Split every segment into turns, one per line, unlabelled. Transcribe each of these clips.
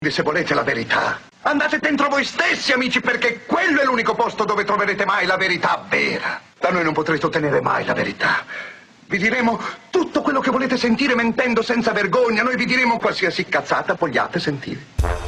Se volete la verità, andate dentro voi stessi, amici, perché quello è l'unico posto dove troverete mai la verità vera. Da noi non potrete ottenere mai la verità. Vi diremo tutto quello che volete sentire mentendo senza vergogna. Noi vi diremo qualsiasi cazzata vogliate sentire.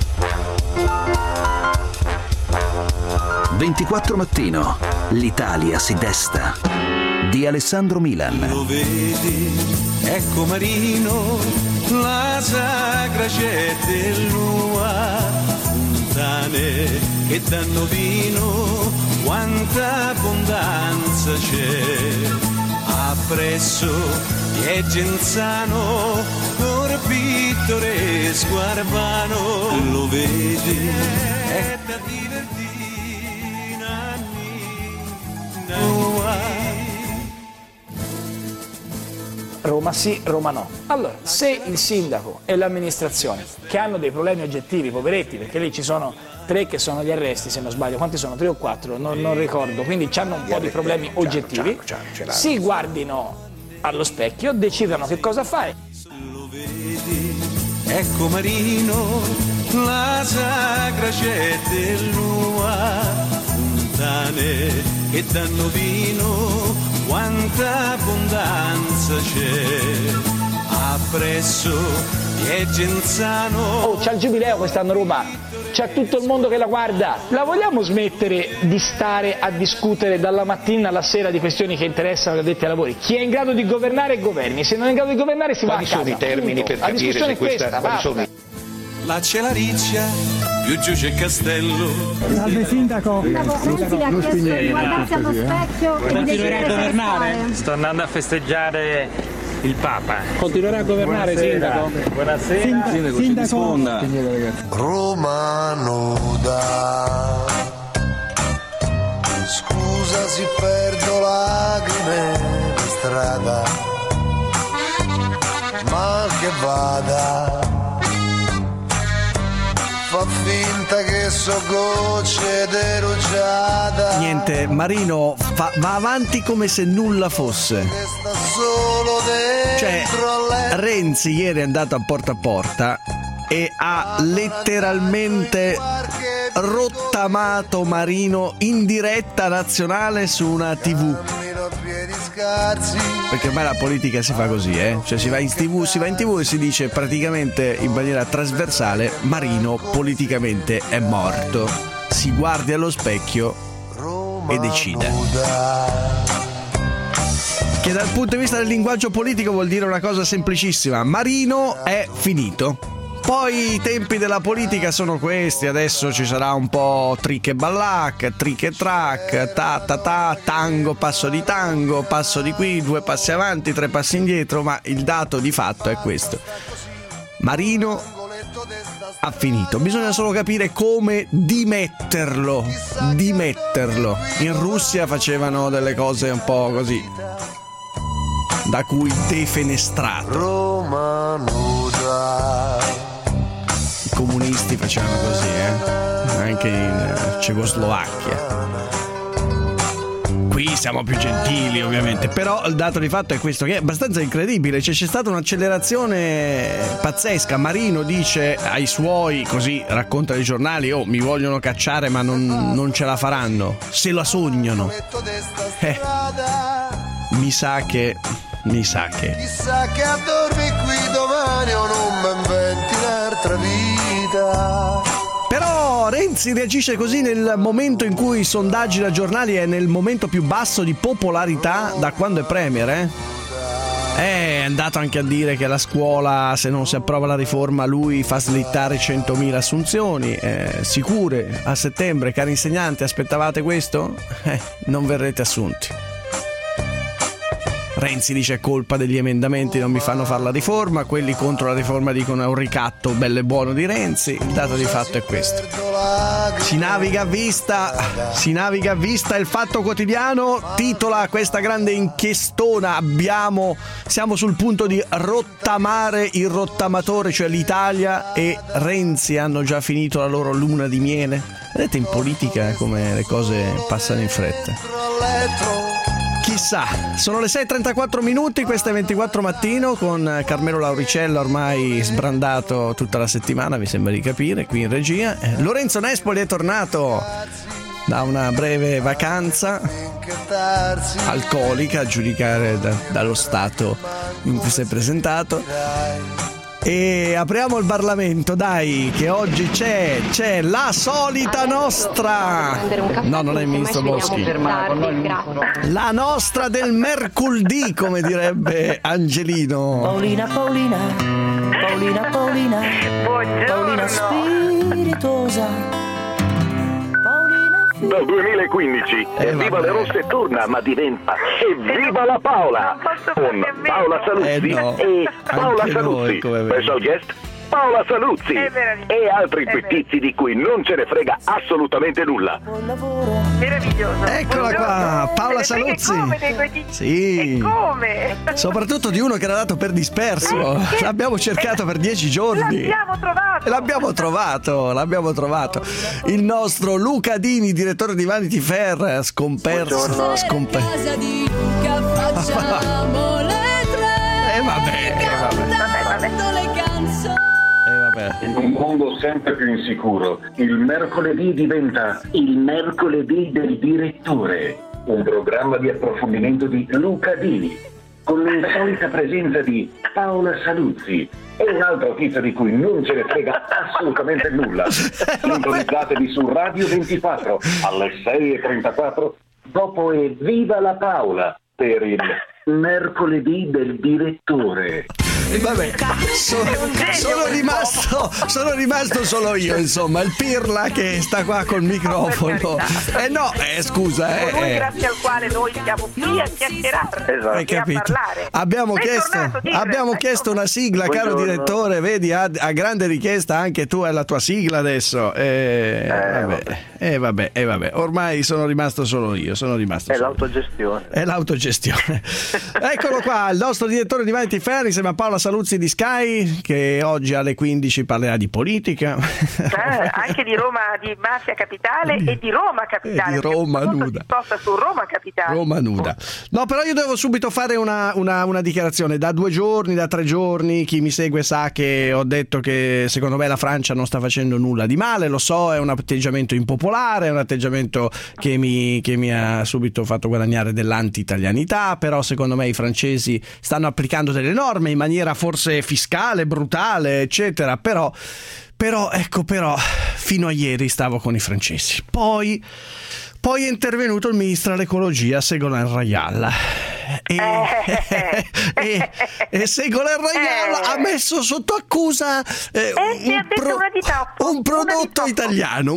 24 mattino, l'Italia si desta. Di Alessandro Milan.
Lo vedi, ecco Marino, la sacra c'è dell'ua, fontane che danno vino, quanta abbondanza c'è. Appresso è Genzano, cor pittoresco Arbano. Lo vedi, è da divertire,
Roma sì, Roma no. Allora, se il sindaco e l'amministrazione, che hanno dei problemi oggettivi, poveretti, perché lì ci sono 3 che sono gli arresti, se non sbaglio, quanti sono? 3 o 4? Non ricordo, quindi hanno un po' di problemi oggettivi, si guardino allo specchio, decidano che cosa fare.
Lo vedi, ecco Marino, la sacra c'è dell'ua, fontane che danno vino, quanta abbondanza c'è. Appresso è Genzano.
Oh, c'ha il giubileo quest'anno Roma, c'è tutto il mondo che la guarda. La vogliamo smettere di stare a discutere dalla mattina alla sera di questioni che interessano gli addetti ai lavori? Chi è in grado di governare governi, se non è in grado di governare si va a casa.
Quali sono i termini per capire se questa...
Là c'è la riccia, più giù c'è Castello.
Salve sindaco.
Renzi le ha chiesto di guardarsi allo specchio e di decidere cosa fare.
Sto andando a festeggiare il Papa.
Continuerà a governare, sindaco?
Buonasera.
Sindaco. Risponda.
Roma nuda, scusa se perdo lacrime di strada, ma che vada, fa finta che so gocce ed rugiada.
Niente, Marino va avanti come se nulla fosse. Cioè, Renzi ieri è andato a porta e ha letteralmente rottamato Marino in diretta nazionale su una TV. Perché ormai la politica si fa così, cioè si va in TV e si dice praticamente in maniera trasversale: Marino politicamente è morto. Si guardi allo specchio e decide. Che dal punto di vista del linguaggio politico vuol dire una cosa semplicissima: Marino è finito. Poi i tempi della politica sono questi, adesso ci sarà un po' trick e ballac, trick e track, tango, passo di qui, 2 passi avanti, 3 passi indietro, ma il dato di fatto è questo: Marino ha finito, bisogna solo capire come dimetterlo. In Russia facevano delle cose un po' così, da cui defenestrato.
Roma nuda.
I comunisti facevano così, anche in Cecoslovacchia. Qui siamo più gentili, ovviamente, però il dato di fatto è questo, che è abbastanza incredibile. C'è stata un'accelerazione pazzesca. Marino dice ai suoi, così racconta i giornali: oh, mi vogliono cacciare ma non ce la faranno, se la sognano. Mi sa che
chissà che addormi qui domani o non mi inventi un'altra vita.
Però Renzi reagisce così nel momento in cui i sondaggi da giornali è nel momento più basso di popolarità da quando è premier, È andato anche a dire che la scuola, se non si approva la riforma, lui fa slittare 100.000 assunzioni sicure a settembre. Cari insegnanti, aspettavate questo? Non verrete assunti. Renzi dice: è colpa degli emendamenti, non mi fanno fare la riforma. Quelli contro la riforma dicono: è un ricatto bello e buono di Renzi. Il dato di fatto è questo. Si naviga a vista. Il Fatto Quotidiano titola questa grande inchiestona: siamo sul punto di rottamare il rottamatore, cioè l'Italia e Renzi hanno già finito la loro luna di miele. Vedete in politica come le cose passano in fretta. Chi chissà. Sono le 6:34 minuti, questa è 24 mattino con Carmelo Lauricella, ormai sbrandato tutta la settimana, mi sembra di capire, qui in regia. Lorenzo Nespoli è tornato da una breve vacanza alcolica, a giudicare dallo stato in cui si è presentato. E apriamo il Parlamento, dai, che oggi c'è la solita nostra. No, non è il ministro Boschi. La nostra del mercoledì, come direbbe Angelino.
Paolina spiritosa.
Dal 2015 Viva le Rosse torna, ma diventa Evviva la Paola con Paola Saluzzi e Paola Saluzzi, special guest Paola Saluzzi e altri pettizi di cui non ce ne frega assolutamente nulla.
Meraviglioso.
Eccola qua, Paola Saluzzi. Sì.
E come?
Soprattutto di uno che era dato per disperso. L'abbiamo cercato per 10 giorni.
L'abbiamo
trovato. Il nostro Luca Dini, direttore di Vanity Fair, scomperso.
Casa di Luca facciamo le tre.
Vabbè.
Le canzoni.
In un mondo sempre più insicuro, il mercoledì diventa il mercoledì del direttore, un programma di approfondimento di Luca Dini, con l'insolita presenza di Paola Saluzzi e un altro tizio di cui non ce ne frega assolutamente nulla. Sintonizzatevi su Radio 24 alle 6:34, dopo Evviva la Paola per il mercoledì del direttore.
Vabbè, sono rimasto solo io, insomma, il pirla che sta qua col microfono. Scusa,
grazie al quale noi siamo qui a chiacchierare,
hai capito?
A parlare.
Abbiamo chiesto una sigla, caro direttore, vedi, a grande richiesta anche tu hai la tua sigla adesso. Vabbè, ormai sono rimasto solo io,
l'autogestione.
È l'autogestione. Eccolo qua, il nostro direttore di Vanity Fair, insieme a Paola Saluzzi di Sky, che oggi alle 15 parlerà di politica.
Anche di Roma, di Mafia Capitale e di Roma Capitale.
Di Roma nuda.
Si sposta su Roma Capitale.
Roma nuda. No, però io devo subito fare una dichiarazione. Da 2 giorni, da 3 giorni, chi mi segue sa che ho detto che secondo me la Francia non sta facendo nulla di male. Lo so, è un atteggiamento impopolare, è un atteggiamento che mi ha subito fatto guadagnare dell'anti-italianità, però secondo me i francesi stanno applicando delle norme in maniera forse fiscale, brutale, eccetera, però fino a ieri stavo con i francesi. Poi è intervenuto il ministro all'ecologia Ségolène Royal e Ségolène Royal ha messo sotto accusa un prodotto italiano.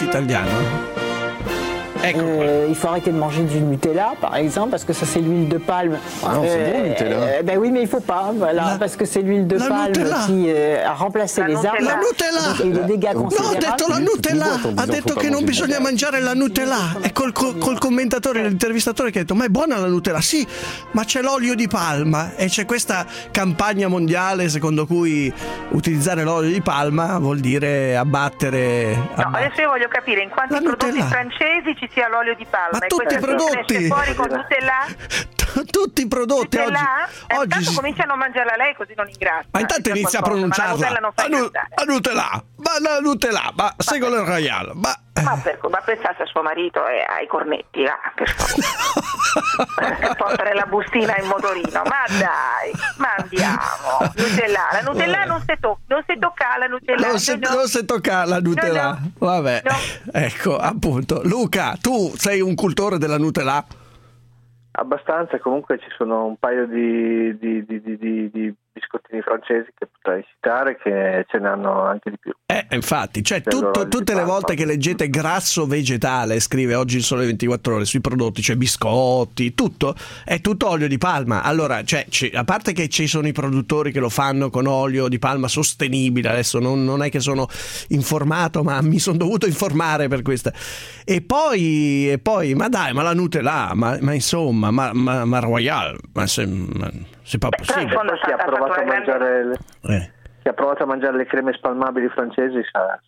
Il faut arrêter de manger du Nutella, par exemple, parce que ça c'est l'huile de palme.
Ah non, c'est bon le Nutella.
Ben oui, mais il faut pas, parce que c'est l'huile de palme qui a remplacé les arbres.
La Nutella.
Et les dégâts considérables.
No, ha detto la Nutella. Ha detto che non bisogna mangiare la Nutella. E col commentatore, l'intervistatore che ha detto: ma è buona la Nutella? Sì, ma c'è l'olio di palma e c'è questa campagna mondiale secondo cui utilizzare l'olio di palma vuol dire abbattere.
No, adesso io voglio capire in quanti prodotti francesi ci sia l'olio di palma.
Ma tutti i prodotti
fuori con Nutella?
Tutti i prodotti
Nutella?
oggi
Intanto cominciano a mangiarla lei, così non ingrazia.
Ma intanto inizia a pronunciarla a Nutella, ma Ségolène Royal, ma
pensasse a suo marito e ai cornetti, per favore. Portare la bustina in motorino, ma dai, ma andiamo. Nutella, la Nutella non si tocca la Nutella.
Non si tocca la Nutella.
No.
Vabbè, ecco, appunto. Luca, tu sei un cultore della Nutella?
Abbastanza, comunque ci sono un paio di biscottini francesi che potrei citare che ce ne hanno anche di più.
Infatti, cioè tutte le volte che leggete grasso vegetale, scrive oggi il Sole 24 Ore sui prodotti, cioè biscotti, è tutto olio di palma. Allora, cioè, a parte che ci sono i produttori che lo fanno con olio di palma sostenibile, adesso non è che sono informato, ma mi sono dovuto informare per questa. E poi ma dai, ma la Nutella, ma insomma, ma Royal, c'est pas possibile.
Chi ha provato a mangiare le creme spalmabili francesi sa che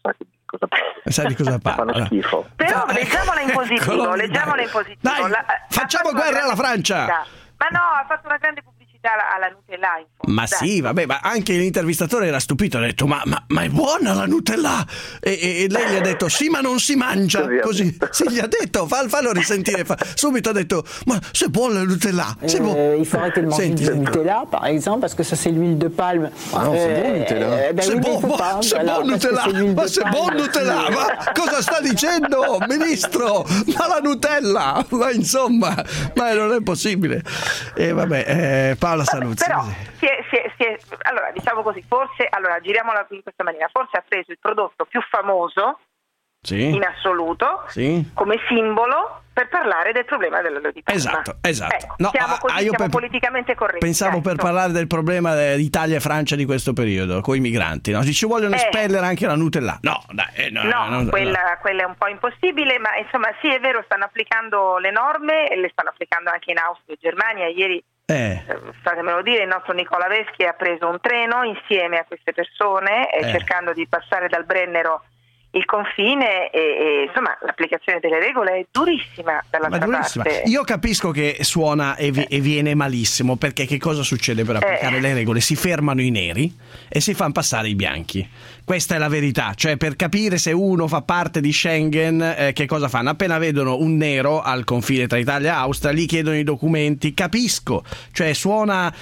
cosa
Sai di cosa parla?
Fanno schifo.
Però leggiamola in positivo,
Eccolo,
leggiamola in positivo.
Dai, facciamo guerra alla Francia!
Ma no, ha fatto una grande pubblicità alla Nutella.
Ma sì, vabbè, ma anche l'intervistatore era stupito, ha detto ma è buona la Nutella? E lei gli ha detto sì, ma non si mangia così. Sì, gli ha detto, fallo risentire. Subito ha detto ma c'est buona la Nutella, c'est bon.
Il faut arrêter de manger du Nutella, par exemple, parce que ça c'est l'huile de palme.
Ah non, c'est bon Nutella. C'est bon Nutella. Ma c'est bon Nutella. Ma cosa sta dicendo, ministro? Ma la Nutella? Ma insomma, ma non è possibile. E vabbè, Paola Saluzzi.
Però allora diciamo così, forse giriamola in questa maniera, forse ha preso il prodotto più famoso in assoluto come simbolo per parlare del problema di Parma.
Esatto.
Ecco, no, siamo politicamente corretti.
Pensavo per parlare del problema di Italia e Francia di questo periodo, con i migranti, no? Ci vogliono espellere anche la Nutella. No,
quella è un po' impossibile, ma insomma sì, è vero, stanno applicando le norme e le stanno applicando anche in Austria e Germania. Ieri fatemelo dire, il nostro Nicola Veschi ha preso un treno insieme a queste persone cercando di passare dal Brennero il confine e insomma l'applicazione delle regole è durissima dall'altra parte.
Io capisco che suona e viene malissimo, perché che cosa succede per applicare le regole? Si fermano i neri e si fanno passare i bianchi. Questa è la verità, cioè per capire se uno fa parte di Schengen che cosa fanno? Appena vedono un nero al confine tra Italia e Austria gli chiedono i documenti, capisco, cioè suona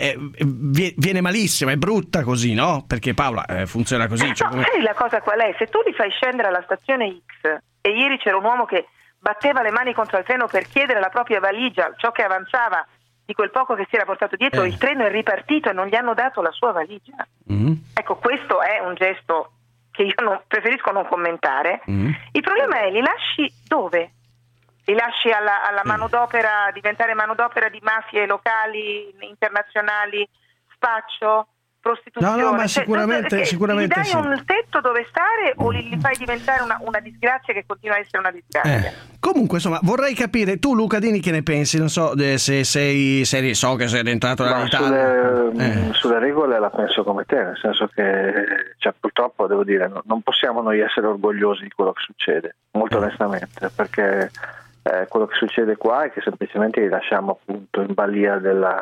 viene malissimo, è brutta così, no? Perché Paola funziona così. Cioè,
sai la cosa qual è? Se tu li fai scendere alla stazione X e ieri c'era un uomo che batteva le mani contro il treno per chiedere la propria valigia, ciò che avanzava di quel poco che si era portato dietro, il treno è ripartito e non gli hanno dato la sua valigia. Ecco, questo è un gesto che io preferisco non commentare. Il problema è, li lasci dove? Li lasci alla manodopera, diventare manodopera di mafie locali, internazionali, spaccio, prostituzione?
No, ma sicuramente
gli dai un tetto dove stare o li fai diventare una disgrazia che continua a essere una disgrazia?
Comunque, insomma, vorrei capire, tu Luca Dini che ne pensi? Non so se so che sei rientrato dall'Italia.
Sulle regole la penso come te, nel senso che purtroppo devo dire non possiamo noi essere orgogliosi di quello che succede, molto onestamente, perché quello che succede qua è che semplicemente li lasciamo appunto in balia della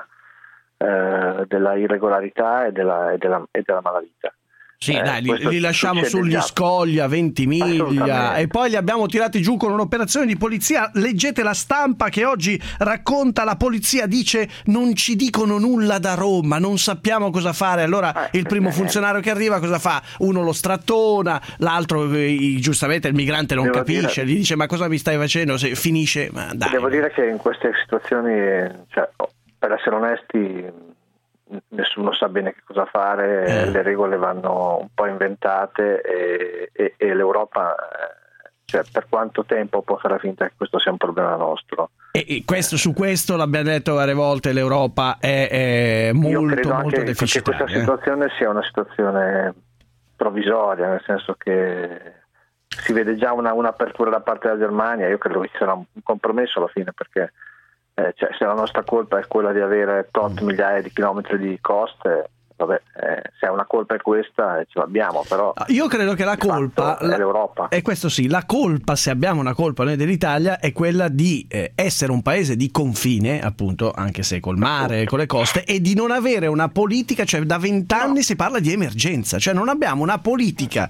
irregolarità e della malavita.
Sì, dai, li lasciamo sugli scogli a 20 miglia e poi li abbiamo tirati giù con un'operazione di polizia. Leggete la Stampa che oggi racconta, la polizia dice non ci dicono nulla da Roma, non sappiamo cosa fare. Allora il primo funzionario che arriva cosa fa? Uno lo strattona, l'altro giustamente il migrante non capisce, gli dice ma cosa mi stai facendo? Se finisce, ma dai.
Devo dire che in queste situazioni, per essere onesti, nessuno sa bene che cosa fare, le regole vanno un po' inventate e l'Europa, per quanto tempo può fare finta che questo sia un problema nostro?
E su questo l'abbiamo detto varie volte, l'Europa è molto deficitaria.
Che questa situazione sia una situazione provvisoria, nel senso che si vede già un'apertura da parte della Germania. Io credo che ci sarà un compromesso alla fine, perché se la nostra colpa è quella di avere tot migliaia di chilometri di coste, se una colpa è questa ce l'abbiamo, però
io credo che la colpa
è l'Europa.
E questo sì, la colpa, se abbiamo una colpa noi dell'Italia, è quella di essere un paese di confine, appunto, anche se col mare e con le coste, e di non avere una politica, cioè da 20 anni si parla di emergenza, cioè non abbiamo una politica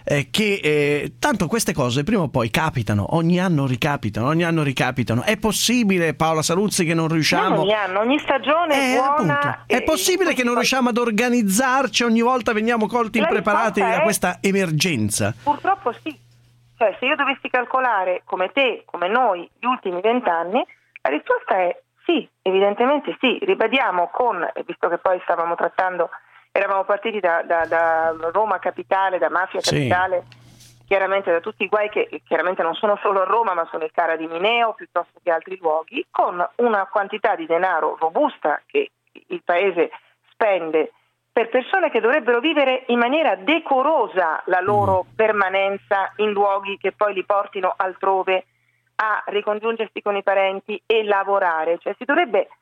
che tanto queste cose prima o poi capitano, ogni anno ricapitano. È possibile, Paola Saluzzi, che non riusciamo
ogni anno, ogni stagione è buona,
è possibile che non riusciamo ad organizzarci, ogni volta veniamo colti impreparati da questa emergenza?
Purtroppo sì, cioè se io dovessi calcolare come te, come noi, gli ultimi 20 anni, la risposta è sì, evidentemente sì. Ribadiamo visto che poi eravamo partiti da Roma capitale, da mafia capitale, chiaramente da tutti i guai che chiaramente non sono solo a Roma, ma sono il Cara di Mineo piuttosto che altri luoghi, con una quantità di denaro robusta che il paese spende per persone che dovrebbero vivere in maniera decorosa la loro permanenza in luoghi che poi li portino altrove a ricongiungersi con i parenti e lavorare. Cioè si dovrebbe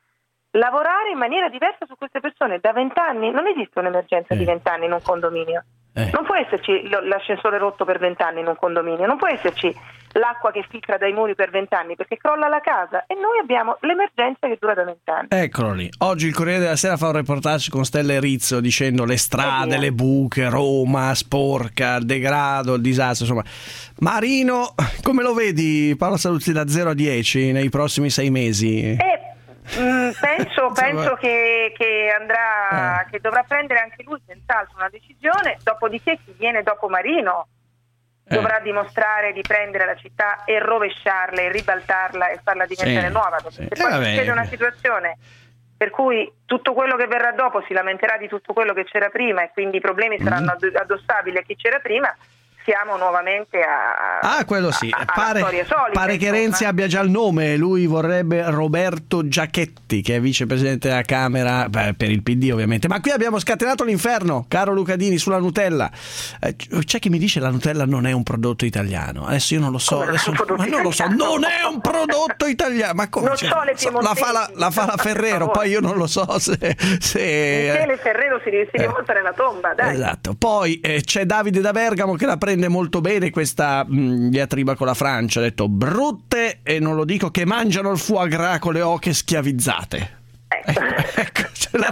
lavorare in maniera diversa su queste persone. Da 20 anni non esiste un'emergenza di 20 anni in un condominio. Non può esserci l'ascensore rotto per 20 anni in un condominio, non può esserci l'acqua che filtra dai muri per 20 anni perché crolla la casa, e noi abbiamo l'emergenza che dura da 20 anni.
Eccolo lì. Oggi il Corriere della Sera fa un reportage con Stella Rizzo dicendo le strade, le buche, Roma sporca, il degrado, il disastro, insomma. Marino, come lo vedi, Paola Saluzzi, da 0 a 10 nei prossimi 6 mesi?
Penso che andrà, che dovrà prendere anche lui senz'altro una decisione, dopodiché chi viene dopo Marino dovrà dimostrare di prendere la città e rovesciarla e ribaltarla e farla diventare nuova, perché se poi succede una situazione per cui tutto quello che verrà dopo si lamenterà di tutto quello che c'era prima e quindi i problemi saranno addossabili a chi c'era prima, siamo nuovamente
quello sì.
alla storia solita.
Pare che Renzi abbia già il nome, lui vorrebbe Roberto Giachetti, che è vicepresidente della Camera, per il PD ovviamente. Ma qui abbiamo scatenato l'inferno, caro Lucadini, sulla Nutella. C'è chi mi dice la Nutella non è un prodotto italiano. Adesso io non lo so, non è un prodotto italiano. Ma come? La fa la Ferrero, poi io non lo so se
Michele Ferrero si rivolta nella tomba, dai.
Esatto. Poi c'è Davide da Bergamo che la prende molto bene questa diatriba con la Francia, ha detto brutte, e non lo dico, che mangiano il foie gras con le oche schiavizzate. Ecco, la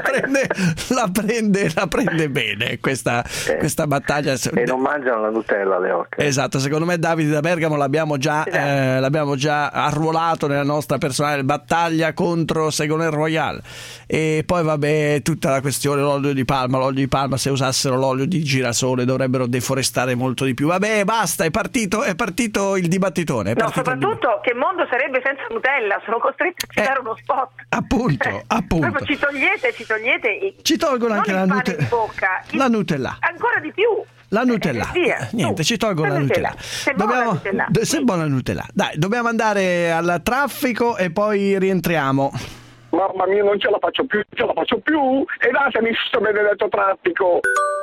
prende bene questa battaglia.
E non mangiano la Nutella le oche.
Esatto, secondo me Davide da Bergamo l'abbiamo già arruolato nella nostra personale battaglia contro Ségolène Royal. E poi vabbè, tutta la questione l'olio di palma, se usassero l'olio di girasole dovrebbero deforestare molto di più. Vabbè, basta, è partito il dibattitone.
Soprattutto che mondo sarebbe senza Nutella? Sono costretto a citare uno spot.
Appunto.
Proprio ci togliete
ci tolgono anche la Nutella. La Nutella.
Ancora di più.
La Nutella. Niente, ci tolgono la Nutella. Se è buona la Nutella. Dai, dobbiamo andare al traffico e poi rientriamo.
Mamma mia, non ce la faccio più. E datemi sto benedetto traffico.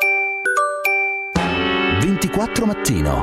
24 mattino.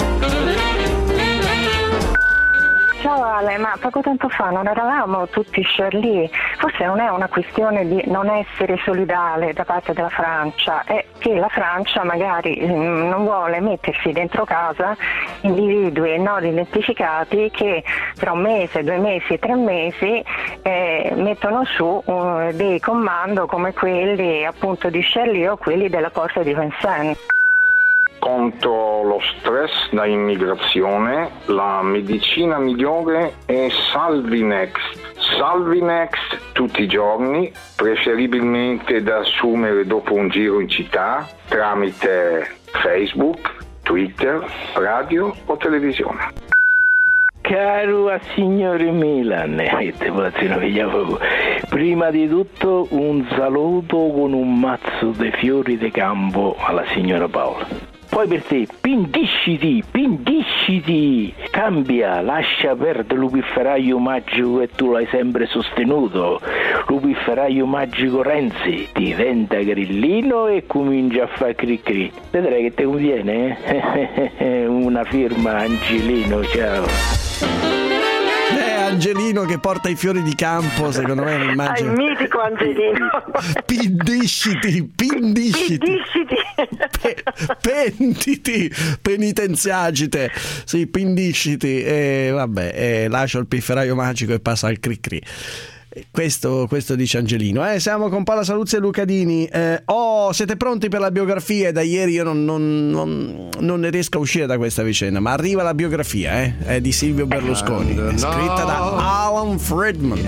Ciao Ale, ma poco tempo fa non eravamo tutti Charlie? Forse non è una questione di non essere solidale da parte della Francia, è che la Francia magari non vuole mettersi dentro casa individui non identificati che tra un mese, 2 mesi, 3 mesi mettono su dei comando come quelli appunto di Charlie o quelli della Porta di Vincennes.
Contro lo stress da immigrazione, la medicina migliore è Salvinex tutti i giorni, preferibilmente da assumere dopo un giro in città tramite Facebook, Twitter, radio o televisione.
Caro a signore Milan, prima di tutto un saluto con un mazzo di fiori di campo alla signora Paola. Poi per te, pindisciti, cambia, lascia perdere l'upifferaio magico che tu l'hai sempre sostenuto, l'upifferaio magico Renzi, diventa grillino e comincia a fare cri-cri. Vedrai che te conviene, Una firma Angelino, ciao.
Angelino che porta i fiori di campo, secondo me è un'immagine.
Il mitico Angelino.
Pindisciti. Pentiti, penitenziagite. Sì, pindisciti. E vabbè, lascio il pifferaio magico e passa al cri-cri. Questo dice Angelino. Siamo con Paola Saluzzi e Lucadini. Siete pronti per la biografia? Da ieri io non ne riesco a uscire da questa vicenda, ma arriva la biografia è di Silvio Berlusconi, scritta da Alan Friedman,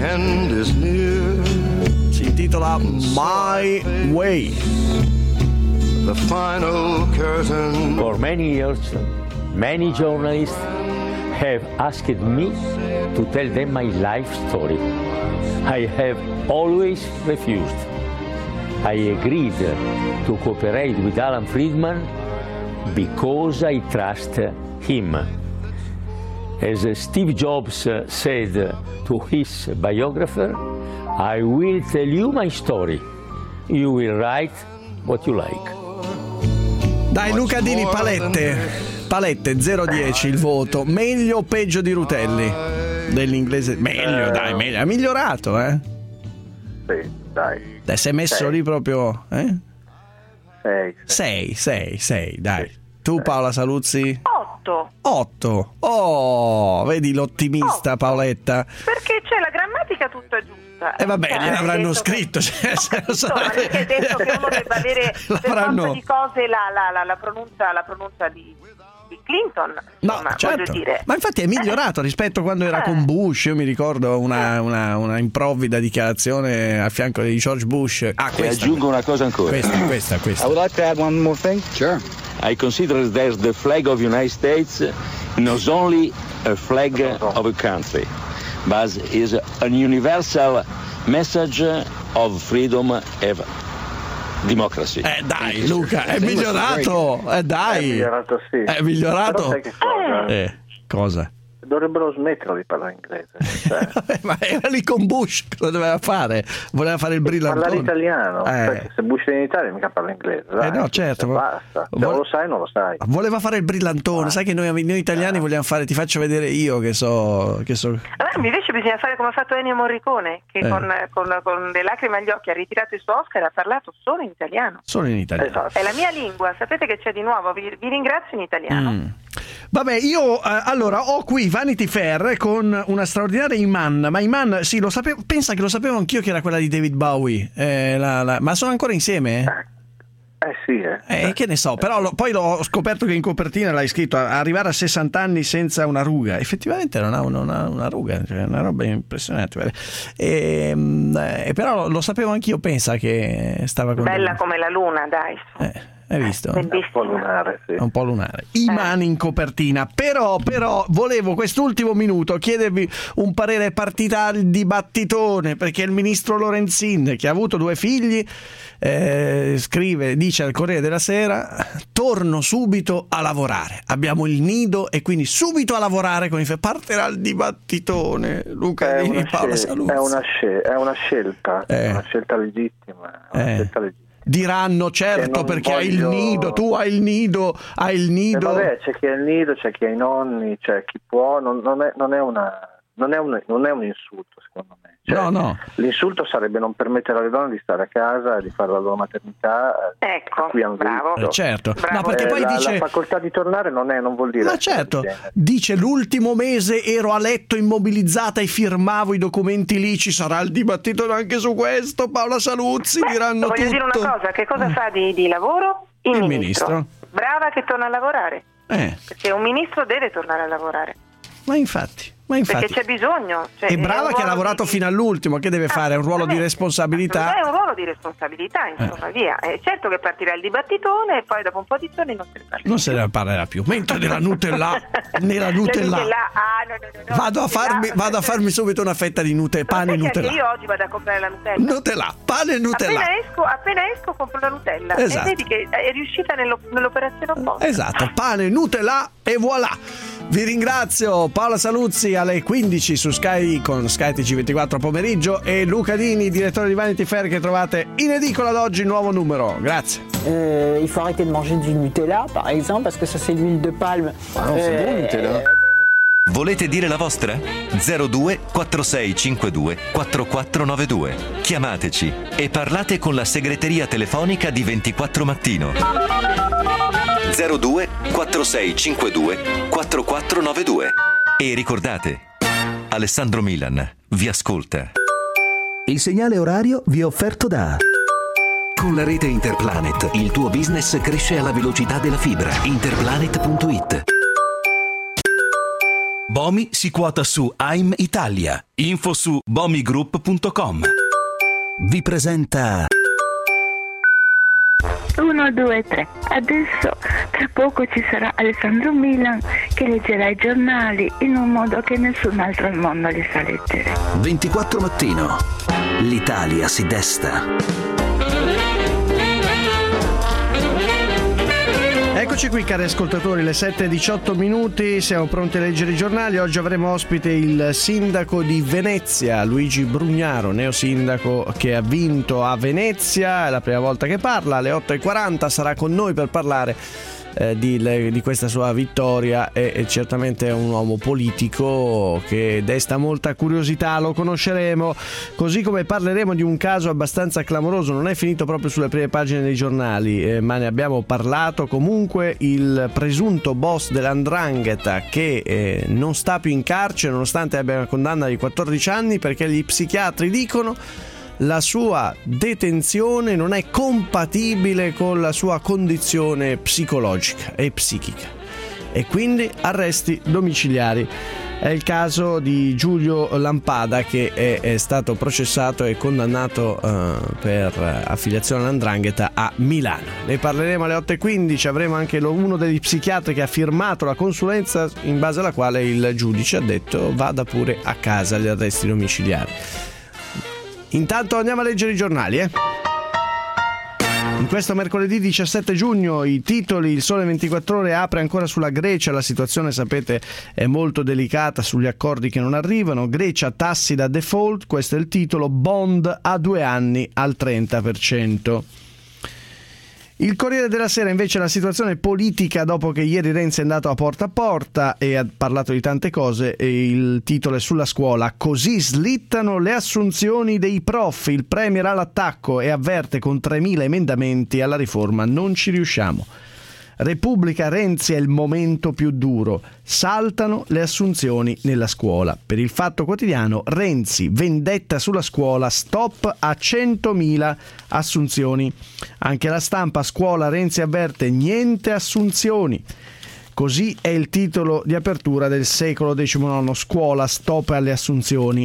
si intitola My Way.
The final curtain.
For many years, many journalists have asked me to tell them my life story. I have always refused. I agreed to cooperate with Alan Friedman because I trust him. As Steve Jobs said to his biographer, I will tell you my story. You will write what you like.
Dai Lucadini, palette 0-10 il voto. Meglio o peggio di Rutelli? Dell'inglese meglio, ha migliorato,
sì, dai.
Dai, sei messo lì proprio, eh?
6.
6, dai. Tu Paola Saluzzi? 8. Oh, vedi l'ottimista Paoletta.
Perché c'è la grammatica tutta giusta.
E vabbè, gliel'avranno scritto. Cioè, se lo
ma perché hai detto che uno deve avere per forza di cose la pronuncia di Clinton.
No,
Insomma,
certo.
voglio dire.
Ma infatti è migliorato rispetto a quando era con Bush. Io mi ricordo una improvvida dichiarazione a fianco di George Bush.
E aggiungo una cosa ancora.
Questa.
I would like to add one more thing. Sure. I consider that the flag of the United States not only a flag of a country, but is a universal message of freedom and democracy.
Dai Luca, è migliorato. Dai.
È migliorato, sì.
È migliorato.
Però sai che cosa?
Cosa?
Dovrebbero smettere di parlare inglese.
Ma era lì con Bush, cosa doveva fare? Voleva fare il brillantone.
Parlare italiano. Se Bush è in Italia mica parla inglese. Dai.
No, certo.
Basta. Se non lo sai, non lo sai.
Voleva fare il brillantone. Sai che noi italiani vogliamo fare, ti faccio vedere io che so.
Allora, invece bisogna fare come ha fatto Ennio Morricone, che con le lacrime agli occhi ha ritirato il suo Oscar e ha parlato solo in italiano.
Solo in italiano.
Esatto.
È la mia lingua, sapete che c'è di nuovo, vi ringrazio in italiano.
Vabbè, io allora ho qui Vanity Fair con una straordinaria Iman, ma Iman sì, lo sapevo, pensa che lo sapevo anch'io che era quella di David Bowie, ma sono ancora insieme?
Sì.
Che ne so, però poi l'ho scoperto che in copertina l'hai scritto arrivare a 60 anni senza una ruga. Effettivamente non ha una ruga, cioè una roba impressionante. Però lo sapevo anch'io, pensa che stava con
bella come la luna, dai.
Hai visto?
Un po' lunare, sì.
Un po' lunare. Iman in copertina. Però volevo quest'ultimo minuto chiedervi un parere partita al dibattitone, perché il ministro Lorenzin, che ha avuto 2 figli, dice al Corriere della Sera: torno subito a lavorare, abbiamo il nido e quindi subito a lavorare con partirà il dibattitone. Luca Dini, Paola Saluzzi.
È una scelta legittima.
Diranno certo perché hai il nido, tu hai il nido,
vabbè, c'è chi ha il nido, c'è chi ha i nonni, c'è chi può, non è un insulto, secondo me. Cioè,
no.
L'insulto sarebbe non permettere alle donne di stare a casa e di fare la loro maternità.
Ecco,
qui hanno
bravo.
Certo.
Bravo.
No, perché poi dice
la facoltà di tornare non vuol dire.
Ma certo, dice l'ultimo mese ero a letto immobilizzata e firmavo i documenti lì, ci sarà il dibattito anche su questo, Paola Saluzzi, diranno
voglio
tutto.
dire una cosa, che cosa fa di lavoro? Il
ministro.
Brava che torna a lavorare. Perché un ministro deve tornare a lavorare.
Ma infatti.
Perché c'è bisogno.
È brava che ha lavorato fino all'ultimo, che deve fare? Un ruolo di responsabilità?
È un ruolo di responsabilità, insomma, via. È certo che partirà il dibattitone e poi dopo un po' di giorni non se ne parlerà più. Mentre nella Nutella vado a farmi subito una fetta di pane Nutella. Io oggi vado a comprare la Nutella.
Pane Nutella.
Appena esco compro la Nutella.
Esatto.
E vedi che è riuscita nell'operazione opposta.
Esatto, pane Nutella e voilà. Vi ringrazio, Paola Saluzzi alle 15 su Sky con Sky TG24 pomeriggio e Luca Dini, direttore di Vanity Fair, che trovate in edicola ad oggi, nuovo numero. Grazie.
Il faut arrêter de manger du Nutella, par exemple, parce que ça c'est l'huile de palme.
c'est bon Nutella. Volete dire la vostra? 02 4652 4492. Chiamateci e parlate con la segreteria telefonica di 24 Mattino. 02 4652 4492. E ricordate, Alessandro Milan vi ascolta.
Il segnale orario vi è offerto da... Con la rete Interplanet il tuo business cresce alla velocità della fibra. Interplanet.it.
Bomi si quota su AIM Italia. Info su bomigroup.com.
Vi presenta
1, 2, 3. Adesso tra poco ci sarà Alessandro Milan che leggerà i giornali in un modo che nessun altro al mondo li sa leggere.
24 Mattino. L'Italia si desta.
Eccoci qui, cari ascoltatori, le 7:18 minuti, siamo pronti a leggere i giornali. Oggi avremo ospite il sindaco di Venezia, Luigi Brugnaro, neosindaco che ha vinto a Venezia, è la prima volta che parla. Alle 8:40 sarà con noi per parlare di questa sua vittoria, è certamente un uomo politico che desta molta curiosità. Lo conosceremo, così come parleremo di un caso abbastanza clamoroso. Non è finito proprio sulle prime pagine dei giornali, ma ne abbiamo parlato. Comunque il presunto boss dell''ndrangheta che non sta più in carcere nonostante abbia una condanna di 14 anni, perché gli psichiatri dicono la sua detenzione non è compatibile con la sua condizione psicologica e psichica, e quindi arresti domiciliari. È il caso di Giulio Lampada, che è stato processato e condannato per affiliazione all''ndrangheta a Milano. Ne parleremo alle 8:15. Avremo anche uno degli psichiatri che ha firmato la consulenza in base alla quale il giudice ha detto vada pure a casa gli arresti domiciliari. Intanto andiamo a leggere i giornali, In questo mercoledì 17 giugno i titoli: Il Sole 24 Ore apre ancora sulla Grecia, la situazione sapete è molto delicata sugli accordi che non arrivano, Grecia tassi da default, questo è il titolo, Bond a 2 anni al 30%. Il Corriere della Sera invece la situazione politica dopo che ieri Renzi è andato a porta e ha parlato di tante cose, e il titolo è sulla scuola: così slittano le assunzioni dei prof, il premier all'attacco e avverte con 3.000 emendamenti alla riforma non ci riusciamo. Repubblica: Renzi è il momento più duro, saltano le assunzioni nella scuola. Per il Fatto Quotidiano: Renzi, vendetta sulla scuola, stop a 100.000 assunzioni. Anche La Stampa: Scuola, Renzi avverte niente assunzioni. Così è il titolo di apertura del Secolo XIX, scuola, stop alle assunzioni.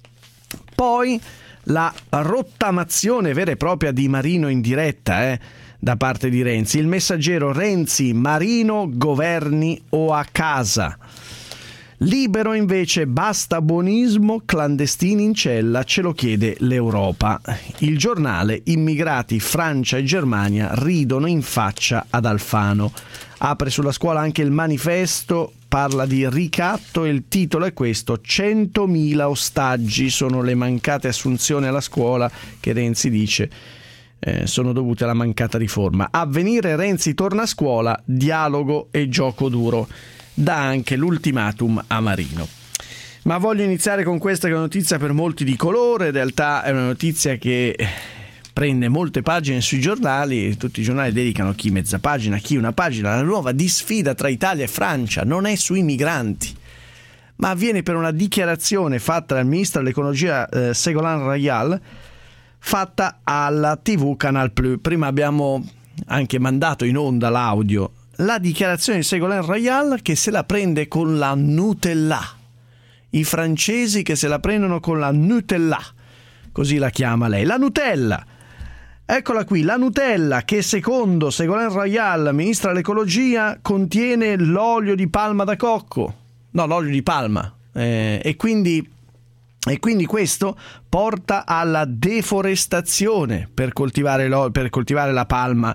Poi la rottamazione vera e propria di Marino in diretta, da parte di Renzi. Il Messaggero: Renzi, Marino, governi o a casa. Libero invece: basta buonismo, clandestini in cella, ce lo chiede l'Europa. Il Giornale: immigrati, Francia e Germania ridono in faccia ad Alfano. Apre sulla scuola anche il Manifesto, parla di ricatto e il titolo è questo: 100.000 ostaggi sono le mancate assunzioni alla scuola che Renzi dice sono dovute alla mancata riforma. Avvenire: Renzi torna a scuola, dialogo e gioco duro. Dà anche l'ultimatum a Marino. Ma voglio iniziare con questa, che è una notizia per molti di colore. In realtà è una notizia che prende molte pagine sui giornali, tutti i giornali dedicano chi mezza pagina, chi una pagina. La nuova disfida tra Italia e Francia non è sui migranti, ma avviene per una dichiarazione fatta dal ministro dell'ecologia Ségolène Royal, fatta alla TV Canal Plus. Prima abbiamo anche mandato in onda l'audio, la dichiarazione di Ségolène Royal che se la prende con la Nutella. I francesi che se la prendono con la Nutella, così la chiama lei, la Nutella. Eccola qui, la Nutella, che secondo Ségolène Royal, ministra dell'ecologia, contiene l'olio di palma da cocco. No, l'olio di palma. E quindi questo porta alla deforestazione per coltivare la palma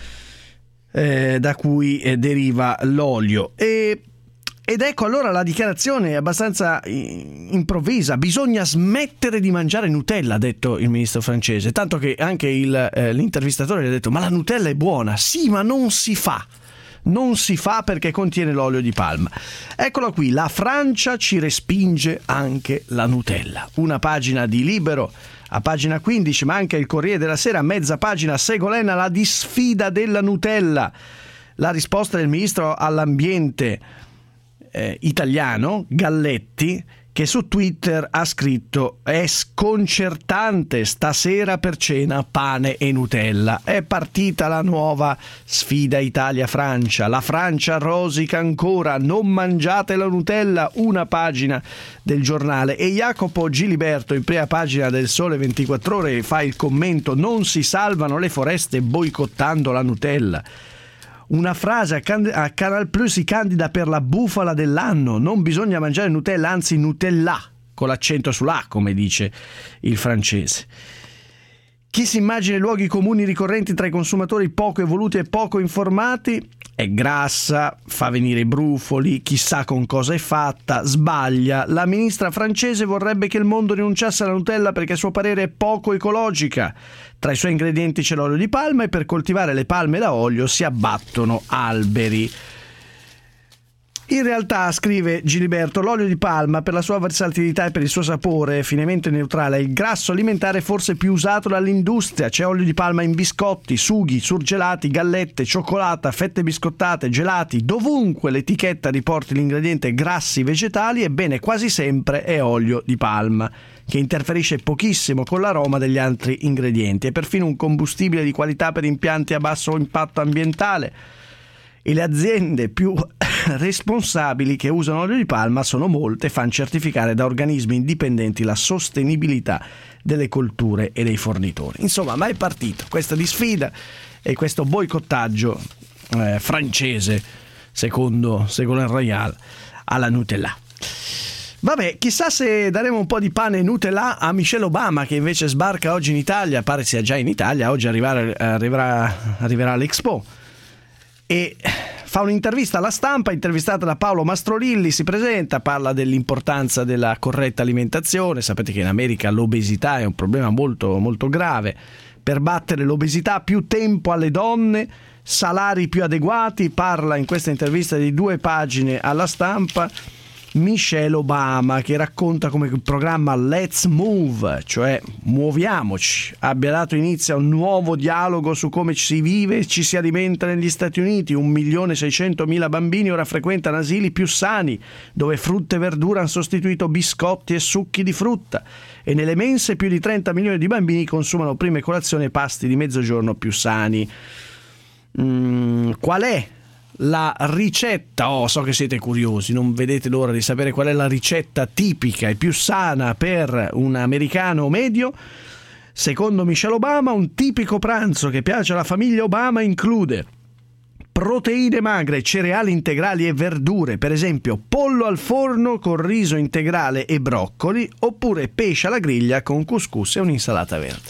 da cui deriva l'olio. Ed ecco allora la dichiarazione abbastanza improvvisa: bisogna smettere di mangiare Nutella, ha detto il ministro francese, tanto che anche l'intervistatore gli ha detto: ma la Nutella è buona. Sì, ma non si fa perché contiene l'olio di palma. Eccolo qui: la Francia ci respinge anche la Nutella. Una pagina di Libero a pagina 15, ma anche il Corriere della Sera, mezza pagina: Ségolène alla disfida della Nutella. La risposta del ministro all'ambiente italiano Galletti, che su Twitter ha scritto: è sconcertante, stasera per cena pane e Nutella. È partita la nuova sfida Italia-Francia. La Francia rosica ancora, non mangiate la Nutella, una pagina del giornale. E Jacopo Giliberto in prima pagina del Sole 24 Ore fa il commento: non si salvano le foreste boicottando la Nutella. Una frase a Canal Plus: si candida per la bufala dell'anno, non bisogna mangiare Nutella, anzi Nutella, con l'accento sull'A, come dice il francese. Chi si immagina i luoghi comuni ricorrenti tra i consumatori poco evoluti e poco informati è grassa, fa venire i brufoli, chissà con cosa è fatta, sbaglia. La ministra francese vorrebbe che il mondo rinunciasse alla Nutella perché a suo parere è poco ecologica. Tra i suoi ingredienti c'è l'olio di palma e per coltivare le palme da olio si abbattono alberi. In realtà, scrive Giliberto, l'olio di palma per la sua versatilità e per il suo sapore finemente neutrale è il grasso alimentare forse più usato dall'industria. C'è olio di palma in biscotti, sughi, surgelati, gallette, cioccolata, fette biscottate, gelati. Dovunque l'etichetta riporti l'ingrediente grassi vegetali, ebbene quasi sempre è olio di palma, che interferisce pochissimo con l'aroma degli altri ingredienti. È perfino un combustibile di qualità per impianti a basso impatto ambientale. E le aziende più responsabili che usano olio di palma sono molte, fanno certificare da organismi indipendenti la sostenibilità delle colture e dei fornitori. Insomma, ma è partito questa disfida e questo boicottaggio francese, secondo il Royal, alla Nutella. Vabbè, chissà se daremo un po' di pane Nutella a Michelle Obama, che invece sbarca oggi in Italia, pare sia già in Italia, oggi arriverà all'Expo. E fa un'intervista alla stampa, intervistata da Paolo Mastrorilli, si presenta, parla dell'importanza della corretta alimentazione. Sapete che in America l'obesità è un problema molto, molto grave. Per battere l'obesità, più tempo alle donne, salari più adeguati. Parla in questa intervista di 2 pagine alla stampa Michelle Obama, che racconta come il programma Let's Move, cioè muoviamoci, abbia dato inizio a un nuovo dialogo su come ci si vive e ci si alimenta negli Stati Uniti. 1.600.000 bambini ora frequentano asili più sani, dove frutta e verdura hanno sostituito biscotti e succhi di frutta, e nelle mense più di 30 milioni di bambini consumano prime colazioni e pasti di mezzogiorno più sani. Qual è la ricetta? So che siete curiosi, non vedete l'ora di sapere qual è la ricetta tipica e più sana per un americano medio. Secondo Michelle Obama, un tipico pranzo che piace alla famiglia Obama include proteine magre, cereali integrali e verdure, per esempio pollo al forno con riso integrale e broccoli, oppure pesce alla griglia con couscous e un'insalata verde.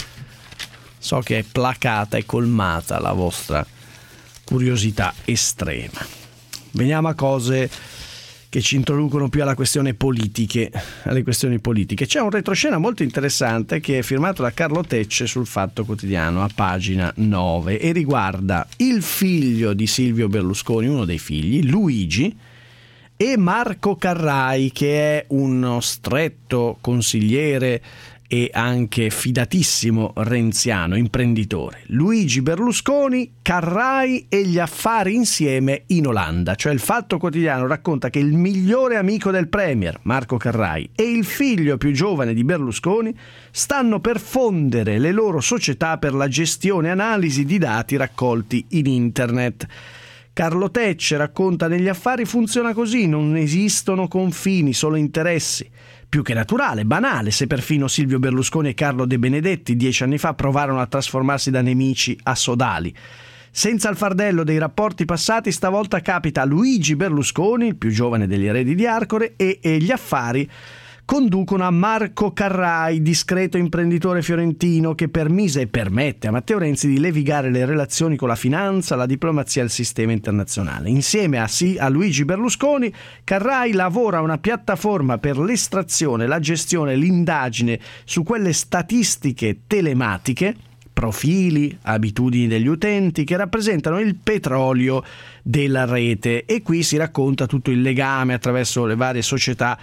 So che è placata e colmata la vostra curiosità estrema. Veniamo a cose che ci introducono più alle questioni politiche. C'è un retroscena molto interessante che è firmato da Carlo Tecce sul Fatto Quotidiano a pagina 9 e riguarda il figlio di Silvio Berlusconi, uno dei figli, Luigi, e Marco Carrai, che è uno stretto consigliere e anche fidatissimo renziano, imprenditore. Luigi Berlusconi, Carrai e gli affari insieme in Olanda. Cioè il Fatto Quotidiano racconta che il migliore amico del premier, Marco Carrai, e il figlio più giovane di Berlusconi stanno per fondere le loro società per la gestione e analisi di dati raccolti in internet. Carlo Tecce racconta: negli affari funziona così, non esistono confini, solo interessi. Più che naturale, banale, se perfino Silvio Berlusconi e Carlo De Benedetti 10 anni fa provarono a trasformarsi da nemici a sodali. Senza il fardello dei rapporti passati, stavolta capita a Luigi Berlusconi, il più giovane degli eredi di Arcore, e gli affari conducono a Marco Carrai, discreto imprenditore fiorentino che permise e permette a Matteo Renzi di levigare le relazioni con la finanza, la diplomazia e il sistema internazionale. Insieme a Luigi Berlusconi, Carrai lavora a una piattaforma per l'estrazione, la gestione e l'indagine su quelle statistiche telematiche, profili, abitudini degli utenti che rappresentano il petrolio della rete. E qui si racconta tutto il legame attraverso le varie società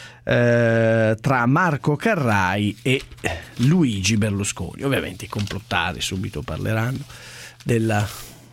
tra Marco Carrai e Luigi Berlusconi. Ovviamente i complottari subito parleranno della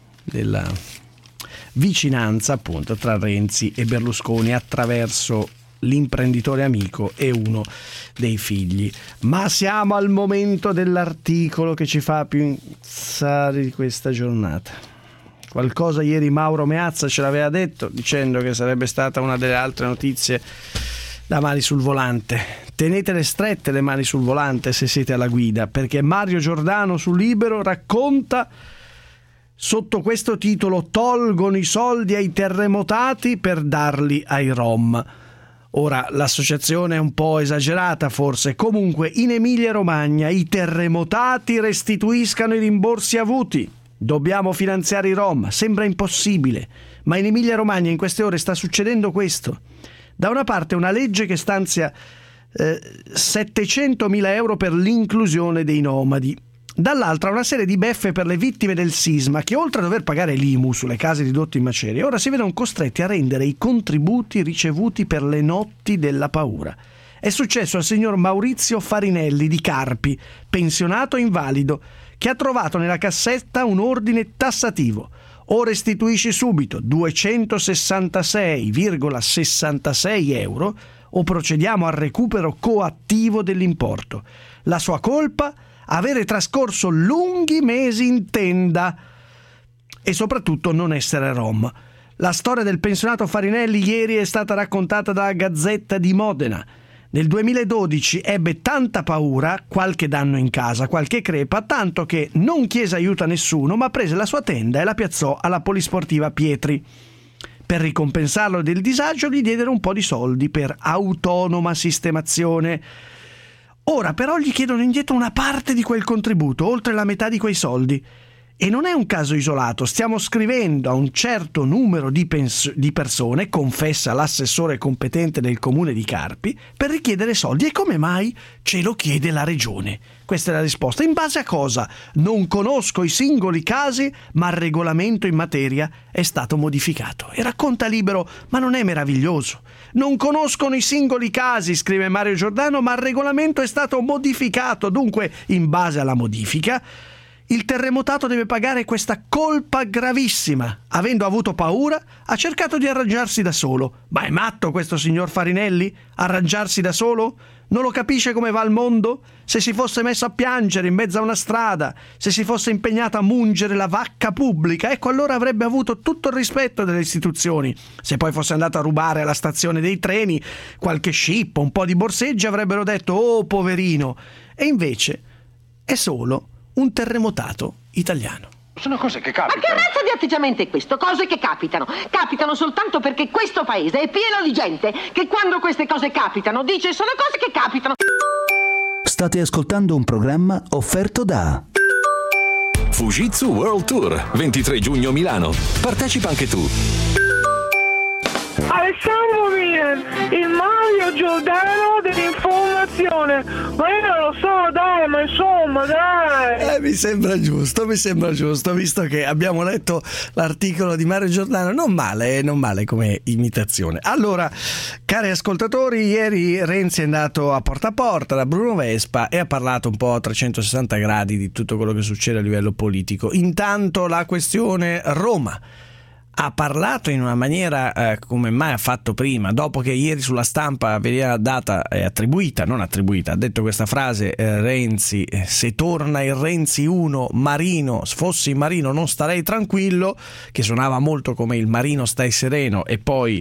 vicinanza appunto tra Renzi e Berlusconi attraverso l'imprenditore amico e uno dei figli. Ma siamo al momento dell'articolo che ci fa più incazzare di questa giornata. Qualcosa ieri Mauro Meazza ce l'aveva detto, dicendo che sarebbe stata una delle altre notizie da mani sul volante. Tenetele strette le mani sul volante se siete alla guida, perché Mario Giordano su Libero racconta sotto questo titolo: tolgono i soldi ai terremotati per darli ai Rom. Ora, l'associazione è un po' esagerata forse, comunque in Emilia-Romagna i terremotati restituiscano i rimborsi avuti. Dobbiamo finanziare i Rom, sembra impossibile, ma in Emilia-Romagna in queste ore sta succedendo questo. Da una parte una legge che stanzia 700.000 euro per l'inclusione dei nomadi, dall'altra una serie di beffe per le vittime del sisma che, oltre a dover pagare l'IMU sulle case ridotte in macerie, ora si vedono costretti a rendere i contributi ricevuti per le notti della paura. È successo al signor Maurizio Farinelli di Carpi, pensionato invalido, che ha trovato nella cassetta un ordine tassativo. O restituisci subito 266,66 euro o procediamo al recupero coattivo dell'importo. La sua colpa? Avere trascorso lunghi mesi in tenda e soprattutto non essere rom. La storia del pensionato Farinelli ieri è stata raccontata dalla Gazzetta di Modena. Nel 2012 ebbe tanta paura, qualche danno in casa, qualche crepa, tanto che non chiese aiuto a nessuno, ma prese la sua tenda e la piazzò alla polisportiva Pietri. Per ricompensarlo del disagio gli diedero un po' di soldi per autonoma sistemazione. Ora però gli chiedono indietro una parte di quel contributo, oltre la metà di quei soldi. E non è un caso isolato, stiamo scrivendo a un certo numero di persone, confessa l'assessore competente del comune di Carpi, per richiedere soldi. E come mai? Ce lo chiede la regione. Questa è la risposta. In base a cosa? Non conosco i singoli casi, ma il regolamento in materia è stato modificato. E racconta Libero, ma non è meraviglioso? Non conoscono i singoli casi, scrive Mario Giordano, ma il regolamento è stato modificato. Dunque, in base alla modifica, il terremotato deve pagare questa colpa gravissima. Avendo avuto paura, ha cercato di arrangiarsi da solo. Ma è matto questo signor Farinelli? Arrangiarsi da solo? Non lo capisce come va il mondo? Se si fosse messo a piangere in mezzo a una strada, se si fosse impegnato a mungere la vacca pubblica, ecco allora avrebbe avuto tutto il rispetto delle istituzioni. Se poi fosse andato a rubare alla stazione dei treni qualche scippo, un po' di borseggi, avrebbero detto «Oh, poverino!». E invece è solo un terremotato italiano.
Sono cose che capitano.
Ma che razza di atteggiamento è questo? Cose che capitano. Capitano soltanto perché questo paese è pieno di gente che quando queste cose capitano dice sono cose che capitano.
State ascoltando un programma offerto da
Fujitsu World Tour, 23 giugno Milano. Partecipa anche tu.
Alessandro Milan, il Mario Giordano dell'informazione. Ma io non lo so, dai, ma insomma, dai.
Mi sembra giusto, visto che abbiamo letto l'articolo di Mario Giordano. Non male come imitazione. Allora, cari ascoltatori, ieri Renzi è andato a porta da Bruno Vespa e ha parlato un po' a 360 gradi di tutto quello che succede a livello politico. Intanto la questione Roma. Ha parlato in una maniera come mai ha fatto prima, dopo che ieri sulla stampa veniva data ha detto questa frase Renzi, se torna il Renzi 1, Marino, se fossi Marino non starei tranquillo, che suonava molto come il Marino stai sereno e poi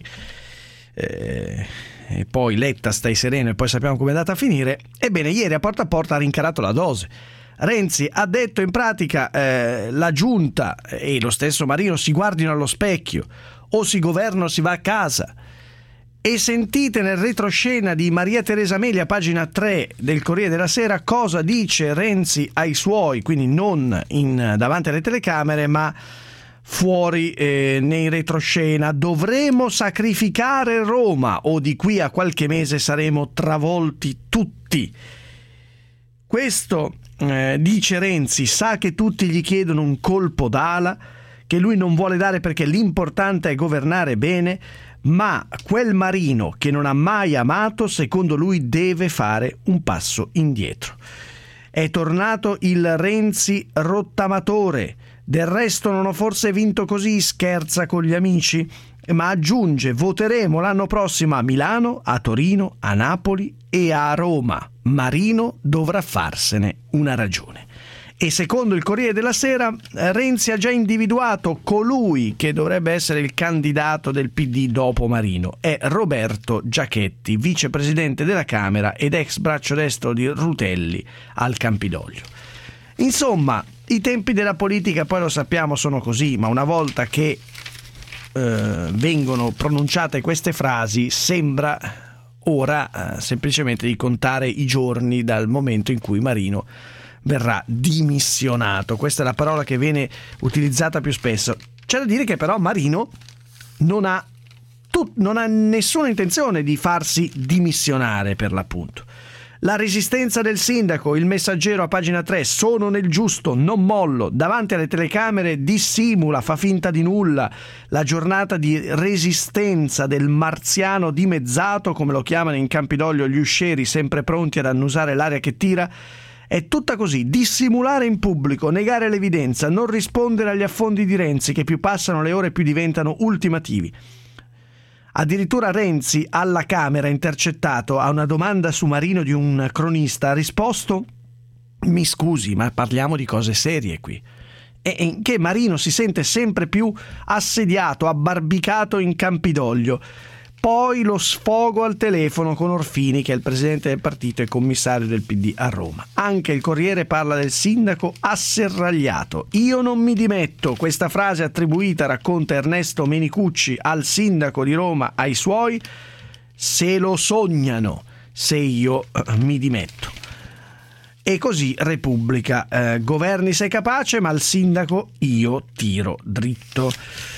Letta stai sereno e poi sappiamo come è andata a finire. Ebbene, ieri a porta ha rincarato la dose. Renzi ha detto in pratica la giunta e lo stesso Marino si guardino allo specchio, o si governa o si va a casa. E sentite nel retroscena di Maria Teresa Meli a pagina 3 del Corriere della Sera cosa dice Renzi ai suoi, quindi non davanti alle telecamere ma fuori nei retroscena. Dovremo sacrificare Roma o di qui a qualche mese saremo travolti tutti. Questo dice Renzi, sa che tutti gli chiedono un colpo d'ala, che lui non vuole dare perché l'importante è governare bene, ma quel Marino che non ha mai amato, secondo lui deve fare un passo indietro. È tornato il Renzi rottamatore. Del resto non ho forse vinto così, scherza con gli amici, ma aggiunge voteremo l'anno prossimo a Milano, a Torino, a Napoli e a Roma. Marino dovrà farsene una ragione. E secondo il Corriere della Sera Renzi ha già individuato colui che dovrebbe essere il candidato del PD dopo Marino. È Roberto Giachetti, vicepresidente della Camera ed ex braccio destro di Rutelli al Campidoglio. Insomma, i tempi della politica poi lo sappiamo sono così, ma una volta che vengono pronunciate queste frasi sembra ora semplicemente di contare i giorni dal momento in cui Marino verrà dimissionato. Questa è la parola che viene utilizzata più spesso. C'è da dire che però Marino non ha nessuna intenzione di farsi dimissionare, per l'appunto. La resistenza del sindaco, il Messaggero a pagina 3, sono nel giusto, non mollo, davanti alle telecamere dissimula, fa finta di nulla. La giornata di resistenza del marziano dimezzato, come lo chiamano in Campidoglio gli uscieri, sempre pronti ad annusare l'aria che tira, è tutta così: dissimulare in pubblico, negare l'evidenza, non rispondere agli affondi di Renzi che più passano le ore più diventano ultimativi. Addirittura Renzi alla Camera, intercettato a una domanda su Marino di un cronista, ha risposto: mi scusi, ma parliamo di cose serie qui. E in che Marino si sente sempre più assediato, abbarbicato in Campidoglio. Poi lo sfogo al telefono con Orfini, che è il presidente del partito e commissario del PD a Roma. Anche il Corriere parla del sindaco asserragliato. Io non mi dimetto. Questa frase attribuita, racconta Ernesto Menicucci, al sindaco di Roma, ai suoi: se lo sognano se io mi dimetto. E così Repubblica: governi sei capace, ma al sindaco io tiro dritto.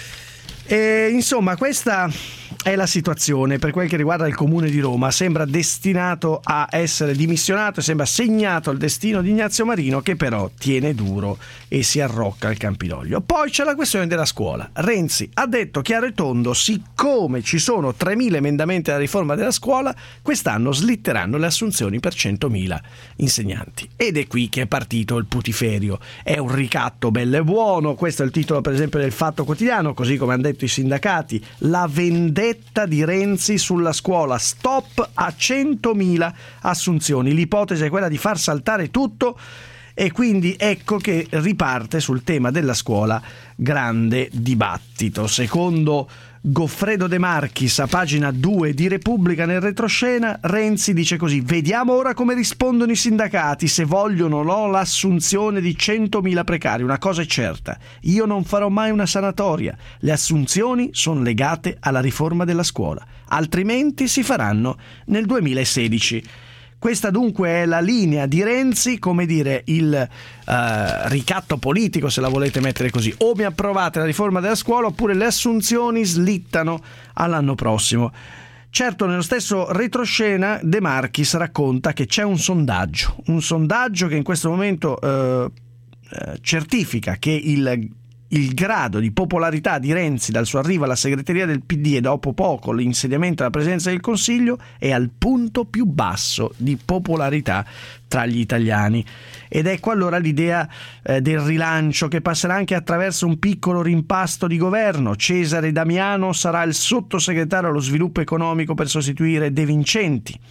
E insomma, questa è la situazione per quel che riguarda il Comune di Roma. Sembra destinato a essere dimissionato, sembra segnato al destino di Ignazio Marino, che però tiene duro e si arrocca al Campidoglio. Poi c'è la questione della scuola. Renzi ha detto chiaro e tondo: siccome ci sono 3.000 emendamenti alla riforma della scuola, quest'anno slitteranno le assunzioni per 100.000 insegnanti. Ed è qui che è partito il putiferio. È un ricatto bello e buono. Questo è il titolo, per esempio, del Fatto Quotidiano, così come hanno detto i sindacati: la vendetta di Renzi sulla scuola, stop a 100.000 assunzioni. L'ipotesi è quella di far saltare tutto, e quindi ecco che riparte sul tema della scuola grande dibattito. Secondo Goffredo De Marchis, a pagina 2 di Repubblica, nel retroscena, Renzi dice così: vediamo ora come rispondono i sindacati, se vogliono o no l'assunzione di 100.000 precari. Una cosa è certa: io non farò mai una sanatoria. Le assunzioni sono legate alla riforma della scuola, altrimenti si faranno nel 2016. Questa dunque è la linea di Renzi, come dire, il ricatto politico, se la volete mettere così. O mi approvate la riforma della scuola, oppure le assunzioni slittano all'anno prossimo. Certo, nello stesso retroscena De Marchis racconta che c'è un sondaggio che in questo momento certifica che il grado di popolarità di Renzi dal suo arrivo alla segreteria del PD e dopo poco l'insediamento alla presidenza del Consiglio è al punto più basso di popolarità tra gli italiani. Ed ecco allora l'idea del rilancio, che passerà anche attraverso un piccolo rimpasto di governo. Cesare Damiano sarà il sottosegretario allo sviluppo economico per sostituire De Vincenti.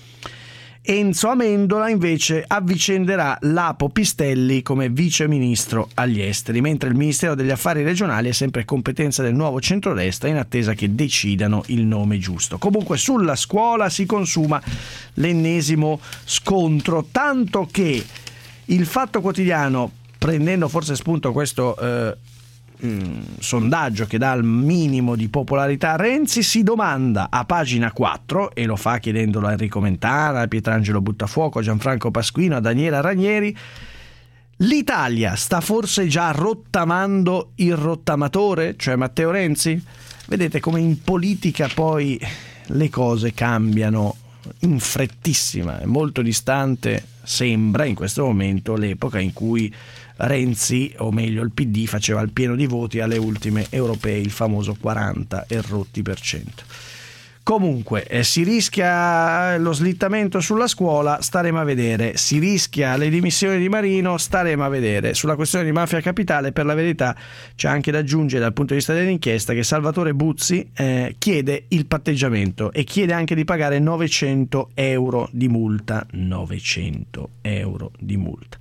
Enzo Amendola invece avvicenderà Lapo Pistelli come vice ministro agli esteri, mentre il Ministero degli Affari Regionali è sempre competenza del nuovo centrodestra, in attesa che decidano il nome giusto. Comunque sulla scuola si consuma l'ennesimo scontro, tanto che il Fatto Quotidiano, prendendo forse spunto questo sondaggio che dà il minimo di popolarità a Renzi, si domanda a pagina 4, e lo fa chiedendolo a Enrico Mentana, a Pietrangelo Buttafuoco, a Gianfranco Pasquino, a Daniela Ranieri: l'Italia sta forse già rottamando il rottamatore, cioè Matteo Renzi? Vedete come in politica poi le cose cambiano in frettissima. È molto distante, sembra in questo momento, l'epoca in cui Renzi, o meglio il PD, faceva il pieno di voti alle ultime europee, il famoso 40 e rotti %. Comunque si rischia lo slittamento sulla scuola, staremo a vedere. Si rischia le dimissioni di Marino, staremo a vedere. Sulla questione di Mafia Capitale, per la verità, c'è anche da aggiungere dal punto di vista dell'inchiesta che Salvatore Buzzi chiede il patteggiamento e chiede anche di pagare 900 euro di multa. 900 euro di multa.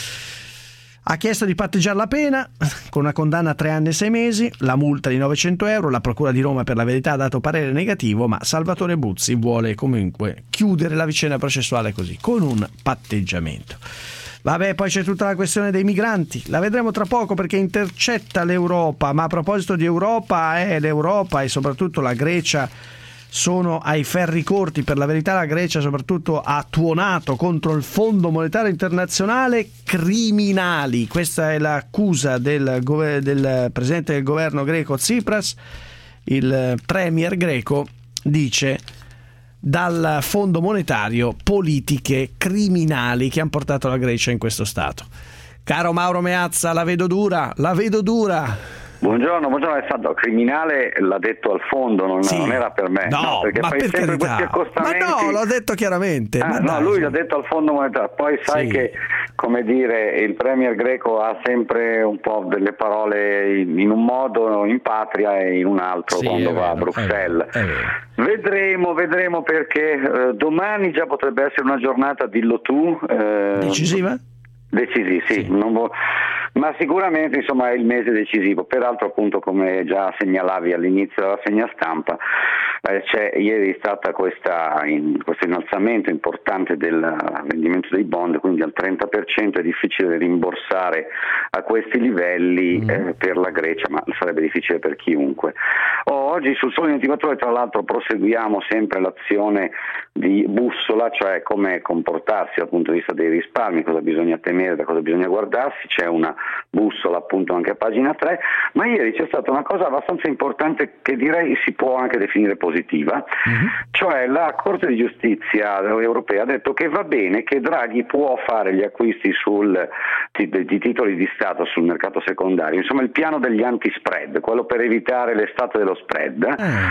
Ha chiesto di patteggiare la pena con una condanna a 3 anni e 6 mesi, la multa di 900 euro. La Procura di Roma, per la verità, ha dato parere negativo, ma Salvatore Buzzi vuole comunque chiudere la vicenda processuale così, con un patteggiamento. Vabbè, poi c'è tutta la questione dei migranti, la vedremo tra poco perché intercetta l'Europa. Ma a proposito di Europa, l'Europa e soprattutto la Grecia sono ai ferri corti. Per la verità la Grecia soprattutto ha tuonato contro il Fondo Monetario Internazionale criminali. Questa è l'accusa del presidente del governo greco Tsipras. Il premier greco dice: dal Fondo Monetario politiche criminali che hanno portato la Grecia in questo stato. Caro Mauro Meazza, la vedo dura.
Buongiorno, è stato criminale, l'ha detto al fondo, non era per me.
No,
perché
ma
fai
per
sempre
carità.
questi accostamenti.
Ma no, l'ho detto chiaramente.
Lui l'ha detto al Fondo Monetario, poi sai che, come dire, il premier greco ha sempre un po' delle parole in un modo in patria e in un altro quando va a Bruxelles. Vedremo perché domani già potrebbe essere una giornata, dillo tu.
Decisiva?
Decisivi, sì. Ma sicuramente insomma è il mese decisivo. Peraltro, appunto, come già segnalavi all'inizio della rassegna stampa, c'è ieri stata questo innalzamento importante del vendimento dei bond, quindi al 30% è difficile rimborsare a questi livelli per la Grecia, ma sarebbe difficile per chiunque. Oggi sul Sole 24 Ore, tra l'altro, proseguiamo sempre l'azione di bussola, cioè come comportarsi dal punto di vista dei risparmi, cosa bisogna temere, da cosa bisogna guardarsi. C'è una bussola appunto anche a pagina 3, ma ieri c'è stata una cosa abbastanza importante che direi si può anche definire positiva, cioè la Corte di Giustizia europea ha detto che va bene che Draghi può fare gli acquisti di titoli di Stato sul mercato secondario, insomma il piano degli anti-spread, quello per evitare l'estate dello spread.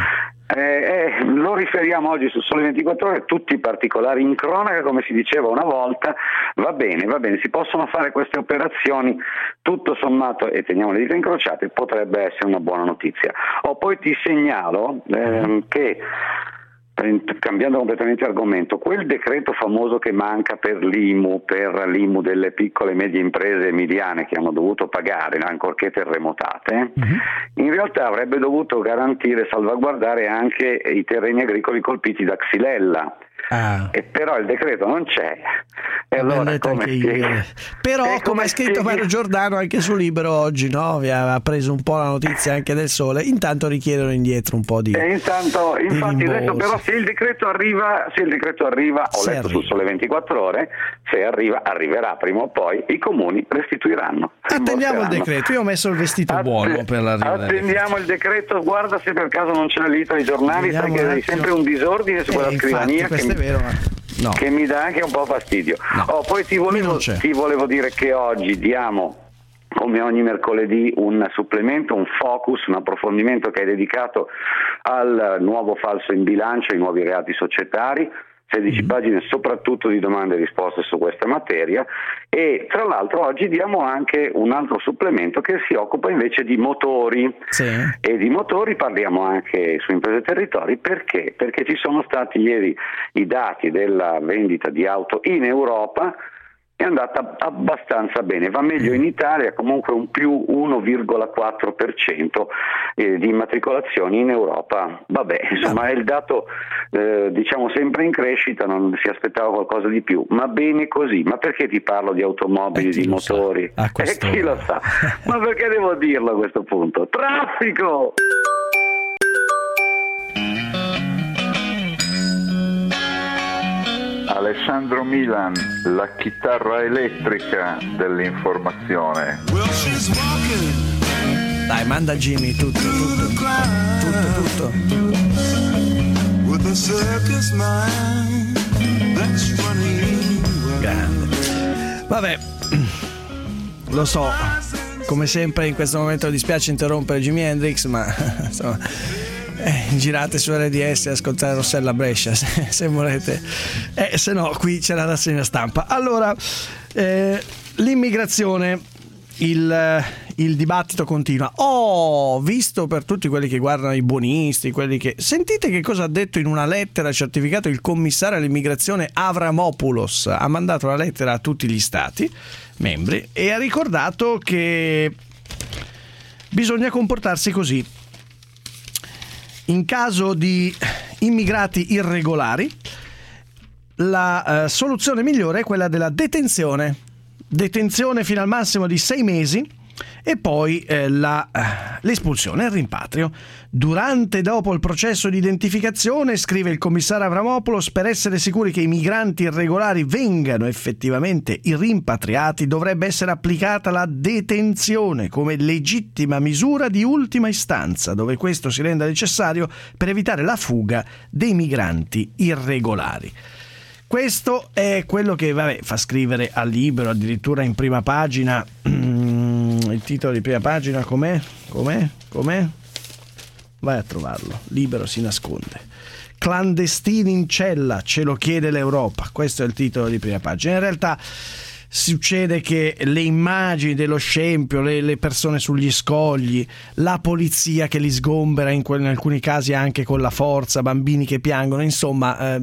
Lo riferiamo oggi su Sole 24 Ore, tutti i particolari in cronaca, come si diceva una volta. Va bene, si possono fare queste operazioni, tutto sommato, e teniamo le dita incrociate, potrebbe essere una buona notizia. Poi ti segnalo che, cambiando completamente argomento, quel decreto famoso che manca per l'IMU delle piccole e medie imprese emiliane che hanno dovuto pagare ancorché terremotate, in realtà avrebbe dovuto garantire e salvaguardare anche i terreni agricoli colpiti da Xylella. E però il decreto non c'è, e allora come
ha scritto Mario Giordano anche su Libero oggi, no? Ha preso un po' la notizia anche del Sole, intanto richiedono indietro un po' di
infatti adesso però se il decreto arriva, ho letto sul Sole 24 Ore, se arriverà prima o poi, i comuni restituiranno.
Attendiamo il decreto, io ho messo il vestito buono per l'arrivo.
Attendiamo il decreto, guarda se per caso non c'è la lista dei giornali, sai che hai sempre un disordine su quella scrivania che mi dà anche un po' fastidio. Poi ti volevo dire che oggi diamo, come ogni mercoledì, un supplemento, un focus, un approfondimento che è dedicato al nuovo falso in bilancio, ai nuovi reati societari. 16 pagine soprattutto di domande e risposte su questa materia, e tra l'altro oggi diamo anche un altro supplemento che si occupa invece di motori, e di motori parliamo anche su Imprese e Territori. Perché ci sono stati ieri i dati della vendita di auto in Europa. È andata abbastanza bene, va meglio in Italia, comunque un più 1,4% di immatricolazioni in Europa. Insomma è il dato diciamo sempre in crescita, non si aspettava qualcosa di più, ma bene così. Ma perché ti parlo di automobili, di motori? Chi lo sa? Ma perché devo dirlo a questo punto? Traffico!
Alessandro Milan, la chitarra elettrica dell'informazione.
Dai, manda Jimmy tutto. Grande. Vabbè, lo so, come sempre in questo momento dispiace interrompere Jimi Hendrix, ma insomma, girate su RDS e ascoltare Rossella Brescia se volete, se no qui c'è la rassegna stampa. Allora, l'immigrazione, il dibattito continua. Visto per tutti quelli che guardano i buonisti, quelli che... Sentite che cosa ha detto in una lettera certificato il commissario all'immigrazione Avramopoulos. Ha mandato la lettera a tutti gli stati membri e ha ricordato che bisogna comportarsi così. In caso di immigrati irregolari, la soluzione migliore è quella della detenzione fino al massimo di 6 mesi E poi l'espulsione, il rimpatrio. Durante e dopo il processo di identificazione, scrive il commissario Avramopoulos, per essere sicuri che i migranti irregolari vengano effettivamente rimpatriati dovrebbe essere applicata la detenzione come legittima misura di ultima istanza, dove questo si renda necessario per evitare la fuga dei migranti irregolari. Questo è quello che fa scrivere al Libero, addirittura in prima pagina. Il titolo di prima pagina com'è? Vai a trovarlo. Libero si nasconde. Clandestini in cella, ce lo chiede l'Europa. Questo è il titolo di prima pagina. In realtà succede che le immagini dello scempio, le persone sugli scogli, la polizia che li sgombera in alcuni casi anche con la forza, bambini che piangono, insomma,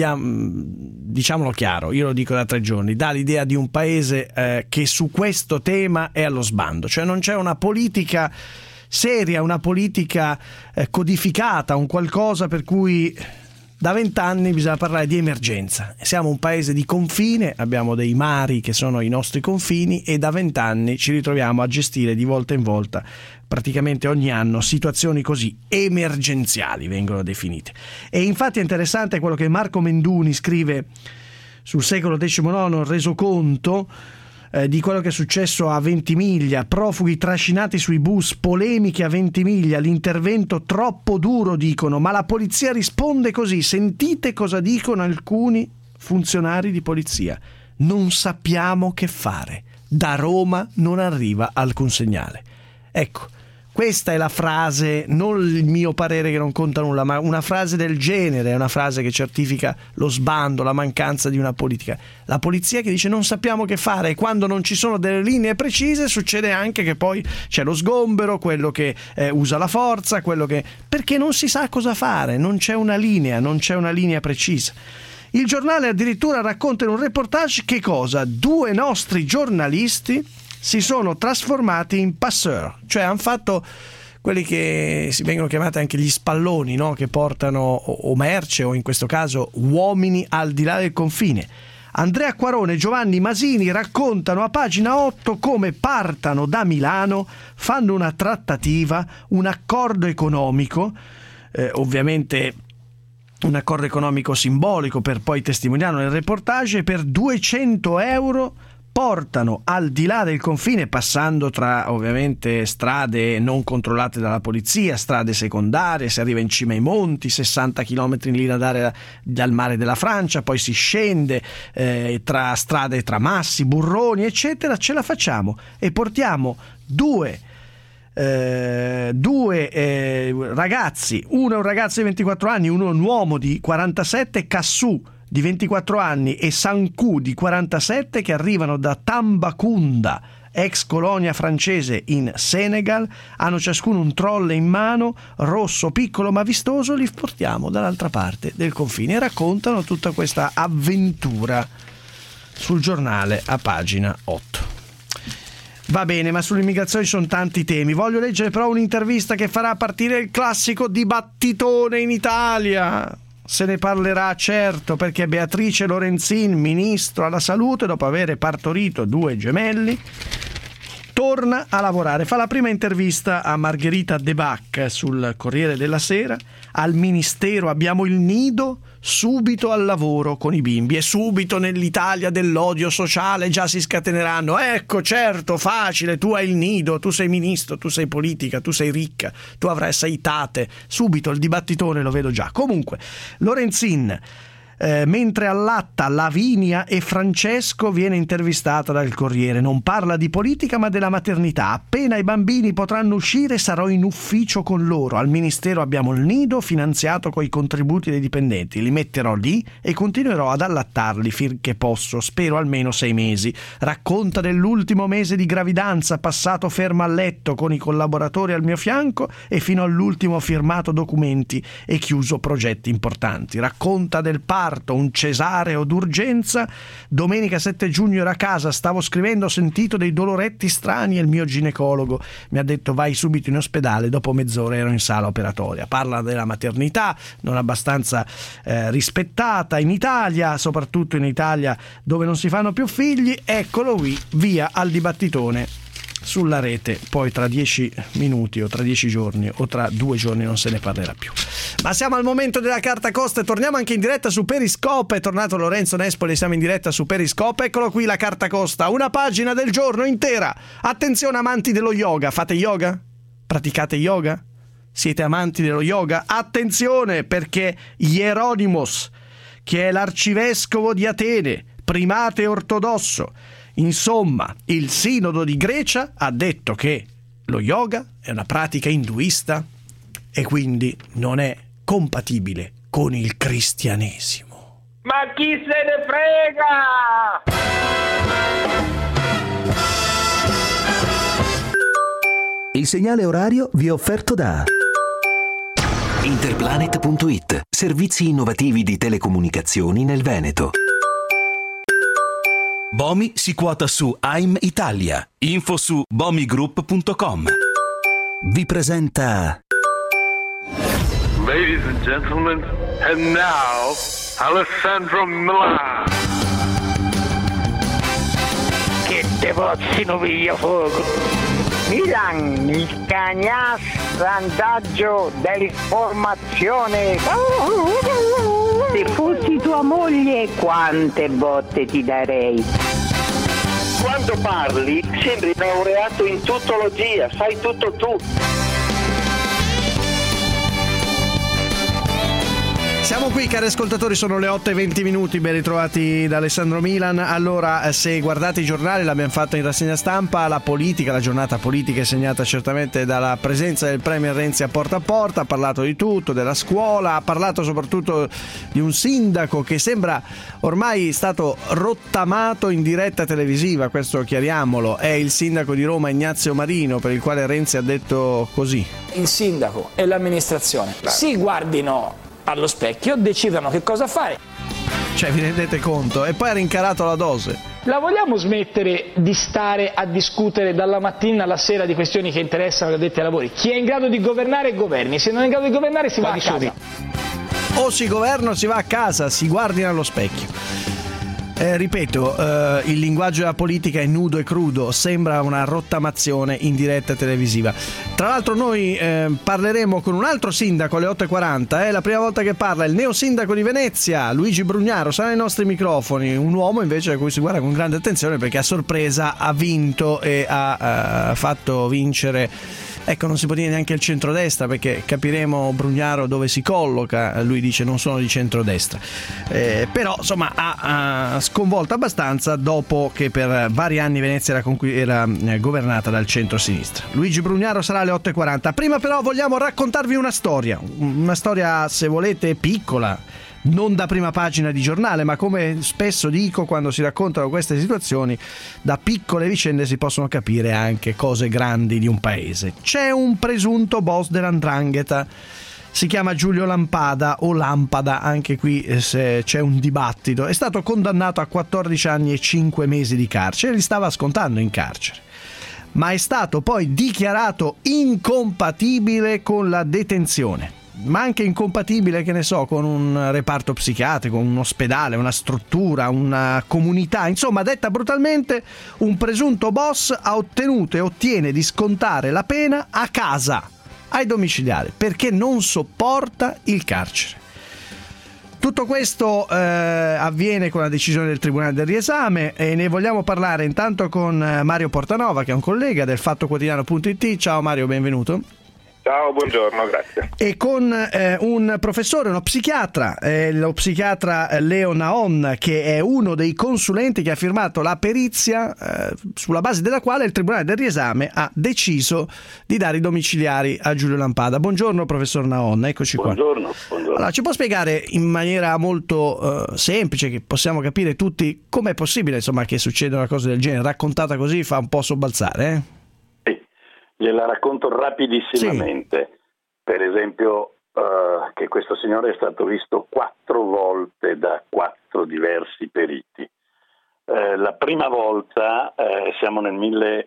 diciamolo chiaro, io lo dico da 3 giorni, dà l'idea di un paese che su questo tema è allo sbando, cioè non c'è una politica seria, una politica codificata, un qualcosa per cui da 20 anni bisogna parlare di emergenza. Siamo un paese di confine, abbiamo dei mari che sono i nostri confini e da 20 anni ci ritroviamo a gestire di volta in volta, praticamente ogni anno, situazioni così emergenziali vengono definite. E infatti è interessante quello che Marco Menduni scrive sul Secolo XIX, resoconto di quello che è successo a Ventimiglia, profughi trascinati sui bus, polemiche a Ventimiglia, l'intervento troppo duro dicono, ma la polizia risponde così, sentite cosa dicono alcuni funzionari di polizia, non sappiamo che fare, da Roma non arriva alcun segnale. Ecco, questa è la frase, non il mio parere che non conta nulla, ma una frase del genere, è una frase che certifica lo sbando, la mancanza di una politica. La polizia che dice non sappiamo che fare, e quando non ci sono delle linee precise succede anche che poi c'è lo sgombero, quello che usa la forza, perché non si sa cosa fare, non c'è una linea precisa. Il giornale addirittura racconta in un reportage che cosa? 2 nostri giornalisti si sono trasformati in passeur, cioè hanno fatto quelli che si vengono chiamati anche gli spalloni, no? Che portano o merce o in questo caso uomini al di là del confine. Andrea Acquarone e Giovanni Masini raccontano a pagina 8 come partano da Milano, fanno una trattativa, un accordo economico, ovviamente un accordo economico simbolico per poi testimoniarlo nel reportage, per 200 euro portano al di là del confine, passando tra ovviamente strade non controllate dalla polizia, strade secondarie, si arriva in cima ai monti, 60 km in linea d'aria dal mare della Francia, poi si scende tra strade, tra massi, burroni eccetera, ce la facciamo e portiamo due ragazzi, uno è un ragazzo di 24 anni, uno è un uomo di 47, Cassù di 24 anni e Sanku di 47, che arrivano da Tambacounda, ex colonia francese in Senegal, hanno ciascuno un trolle in mano, rosso, piccolo ma vistoso, li portiamo dall'altra parte del confine e raccontano tutta questa avventura sul giornale a pagina 8. Va bene, ma sull'immigrazione ci sono tanti temi. Voglio leggere però un'intervista che farà partire il classico dibattitone in Italia. Se ne parlerà certo, perché Beatrice Lorenzin, ministro alla salute, dopo aver partorito 2 gemelli, torna a lavorare. Fa la prima intervista a Margherita De Bach sul Corriere della Sera. Al ministero abbiamo il nido, subito al lavoro con i bimbi, e subito nell'Italia dell'odio sociale già si scateneranno. Ecco, certo, facile, tu hai il nido, tu sei ministro, tu sei politica, tu sei ricca, tu avrai 6 tate. Subito il dibattitone lo vedo già. Comunque, Lorenzin, mentre allatta Lavinia e Francesco, viene intervistata dal Corriere. Non parla di politica ma della maternità. Appena i bambini potranno uscire sarò in ufficio con loro. Al ministero abbiamo il nido finanziato coi contributi dei dipendenti. Li metterò lì e continuerò ad allattarli finché posso, spero almeno 6 mesi. Racconta dell'ultimo mese di gravidanza passato ferma a letto con i collaboratori al mio fianco e fino all'ultimo firmato documenti e chiuso progetti importanti. Racconta del parto, un cesareo d'urgenza. Domenica 7 giugno ero a casa, stavo scrivendo, ho sentito dei doloretti strani e il mio ginecologo mi ha detto vai subito in ospedale, dopo mezz'ora ero in sala operatoria. Parla della maternità non abbastanza rispettata in Italia, soprattutto in Italia dove non si fanno più figli. Eccolo qui, via al dibattitone sulla rete, poi tra 10 minuti o tra 10 giorni o tra 2 giorni non se ne parlerà più. Ma siamo al momento della carta costa e torniamo anche in diretta su Periscope. È tornato Lorenzo Nespoli, siamo in diretta su Periscope. Eccolo qui la carta costa, una pagina del giorno intera. Attenzione amanti dello yoga, fate yoga? Praticate yoga? Siete amanti dello yoga? Attenzione, perché Hieronymos, che è l'arcivescovo di Atene, primate ortodosso, insomma, il sinodo di Grecia ha detto che lo yoga è una pratica induista e quindi non è compatibile con il cristianesimo.
Ma chi se ne frega?
Il segnale orario vi è offerto da Interplanet.it, servizi innovativi di telecomunicazioni nel Veneto.
Bomi si quota su AIM Italia. Info su bomigroup.com.
Vi presenta
Ladies and gentlemen, and now Alessandro Milan.
Che te pozzino via fuoco.
Milan, il cagnasso dell'informazione. Se fossi tua moglie, quante botte ti darei.
Quando parli sembri laureato in tuttologia, fai tutto tu.
Siamo qui, cari ascoltatori, sono le 8:20, ben ritrovati da Alessandro Milan. Allora, se guardate i giornali, l'abbiamo fatto in rassegna stampa, la giornata politica è segnata certamente dalla presenza del Premier Renzi a Porta, ha parlato di tutto, della scuola, ha parlato soprattutto di un sindaco che sembra ormai stato rottamato in diretta televisiva, questo chiariamolo, è il sindaco di Roma Ignazio Marino, per il quale Renzi ha detto così:
il sindaco e l'amministrazione si guardino allo specchio, decidano che cosa fare.
Cioè, vi rendete conto? E poi ha rincarato la dose.
La vogliamo smettere di stare a discutere dalla mattina alla sera di questioni che interessano gli addetti ai lavori? Chi è in grado di governare governi, se non è in grado di governare si va a casa.
O si governa o si va a casa, si guardino allo specchio. Ripeto, il linguaggio della politica è nudo e crudo, sembra una rottamazione in diretta televisiva. Tra l'altro noi parleremo con un altro sindaco alle 8:40, è la prima volta che parla il neosindaco di Venezia, Luigi Brugnaro, sarà ai nostri microfoni, un uomo invece a cui si guarda con grande attenzione perché a sorpresa ha vinto e ha fatto vincere. Ecco, non si può dire neanche il centrodestra, perché capiremo Brugnaro dove si colloca. Lui dice non sono di centrodestra, però insomma ha sconvolto abbastanza dopo che per vari anni Venezia era governata dal centro-sinistra. Luigi Brugnaro sarà alle 8:40. Prima però vogliamo raccontarvi una storia se volete piccola, non da prima pagina di giornale, ma come spesso dico quando si raccontano queste situazioni, da piccole vicende si possono capire anche cose grandi di un paese. C'è un presunto boss dell''ndrangheta, si chiama Giulio Lampada o Lampada, anche qui se c'è un dibattito. È stato condannato a 14 anni e 5 mesi di carcere, li stava scontando in carcere, ma è stato poi dichiarato incompatibile con la detenzione, ma anche incompatibile, che ne so, con un reparto psichiatrico, un ospedale, una struttura, una comunità. Insomma, detta brutalmente, un presunto boss ha ottenuto e ottiene di scontare la pena a casa, ai domiciliari, perché non sopporta il carcere. Tutto questo avviene con la decisione del Tribunale del Riesame e ne vogliamo parlare intanto con Mario Portanova, che è un collega del fattoquotidiano.it. Ciao Mario, benvenuto.
Ciao, buongiorno, grazie.
E con un professore, uno psichiatra, lo psichiatra Leo Naon, che è uno dei consulenti che ha firmato la perizia sulla base della quale il Tribunale del Riesame ha deciso di dare i domiciliari a Giulio Lampada. Buongiorno professor Naon, eccoci qua.
Buongiorno.
Allora, ci può spiegare in maniera molto semplice, che possiamo capire tutti, com'è possibile insomma che succeda una cosa del genere? Raccontata così fa un po' sobbalzare,
Gliela racconto rapidissimamente. Sì. Per esempio che questo signore è stato visto 4 volte da 4 diversi periti. La prima volta siamo nel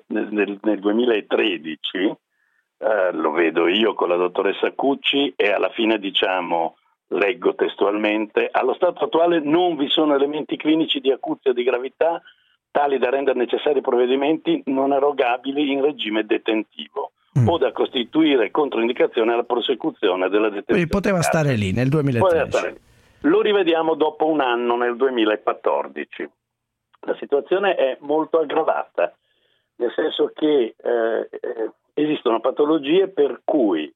2013, lo vedo io con la dottoressa Cucci e alla fine leggo testualmente: allo stato attuale non vi sono elementi clinici di acuzia di gravità tali da rendere necessari provvedimenti non erogabili in regime detentivo o da costituire controindicazione alla prosecuzione della detenzione.
Quindi poteva stare lì nel 2013.
Lo rivediamo dopo un anno, nel 2014. La situazione è molto aggravata, nel senso che esistono patologie per cui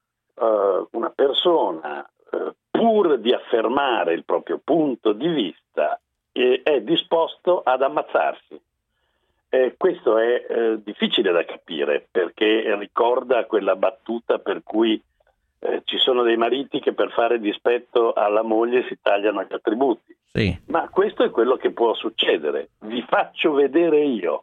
una persona, pur di affermare il proprio punto di vista, è disposto ad ammazzarsi. Questo è difficile da capire, perché ricorda quella battuta per cui ci sono dei mariti che per fare dispetto alla moglie si tagliano gli attributi.
Sì.
Ma questo è quello che può succedere. Vi faccio vedere io.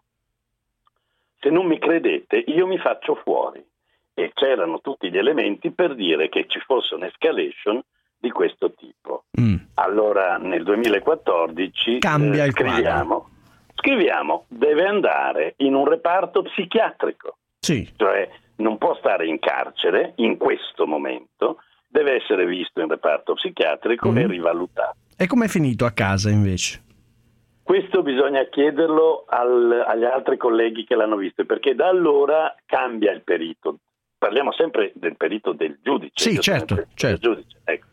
Se non mi credete, io mi faccio fuori. E c'erano tutti gli elementi per dire che ci fosse un'escalation di questo tipo. Allora nel 2014
cambia il
scriviamo deve andare in un reparto psichiatrico.
Sì.
Cioè non può stare in carcere in questo momento, deve essere visto in reparto psichiatrico e rivalutato.
E com'è finito a casa invece?
Questo bisogna chiederlo agli altri colleghi che l'hanno visto, perché da allora cambia il perito. Parliamo sempre del perito del giudice.
Sì, certo.
Del giudice. Ecco.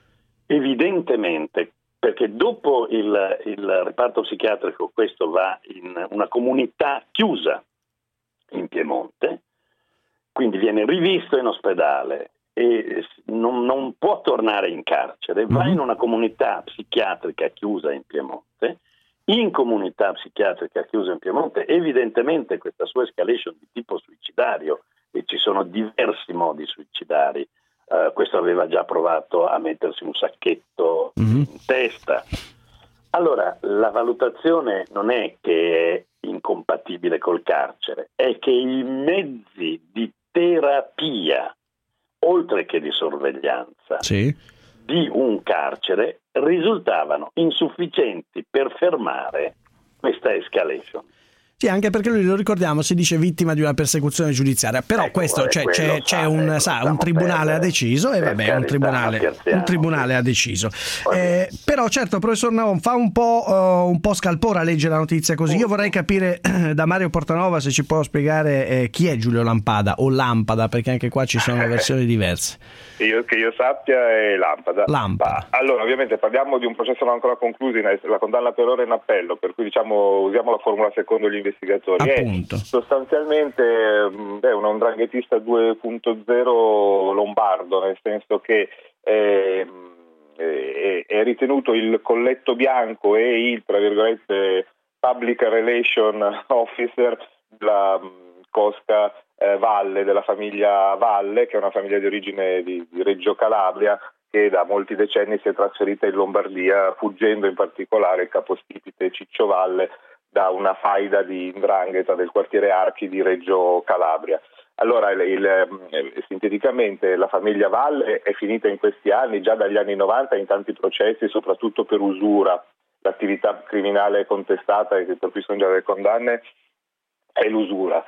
Evidentemente, perché dopo il reparto psichiatrico questo va in una comunità chiusa in Piemonte, quindi viene rivisto in ospedale e non può tornare in carcere, va in una comunità psichiatrica chiusa in Piemonte. In comunità psichiatrica chiusa in Piemonte, evidentemente questa sua escalation di tipo suicidario, e ci sono diversi modi suicidari, questo aveva già provato a mettersi un sacchetto in testa. Allora, la valutazione non è che è incompatibile col carcere, è che i mezzi di terapia, oltre che di sorveglianza, di un carcere risultavano insufficienti per fermare questa escalation.
Sì, anche perché lui, lo ricordiamo, si dice vittima di una persecuzione giudiziaria, però questo c'è un tribunale ha deciso e vabbè, un tribunale ha deciso. Però certo, professor Naon, fa un po' scalpore a leggere la notizia così. Io vorrei capire da Mario Portanova se ci può spiegare chi è Giulio Lampada o Lampada, perché anche qua ci sono versioni diverse.
Che io sappia è Lampada. Allora, ovviamente parliamo di un processo non ancora concluso, la condanna per ora in appello, per cui diciamo usiamo la formula secondo gli investigatori.
Appunto.
È sostanzialmente un 'ndranghetista 2.0 lombardo, nel senso che è ritenuto il colletto bianco e il, tra virgolette, public relation officer della cosca Valle, della famiglia Valle, che è una famiglia di origine di Reggio Calabria, che da molti decenni si è trasferita in Lombardia, fuggendo in particolare il capostipite Ciccio Valle da una faida di 'ndrangheta del quartiere Archi di Reggio Calabria. Allora, sinteticamente, la famiglia Valle è finita in questi anni, già dagli anni 90, in tanti processi, soprattutto per usura. L'attività criminale contestata, e per cui sono già delle condanne, è l'usura.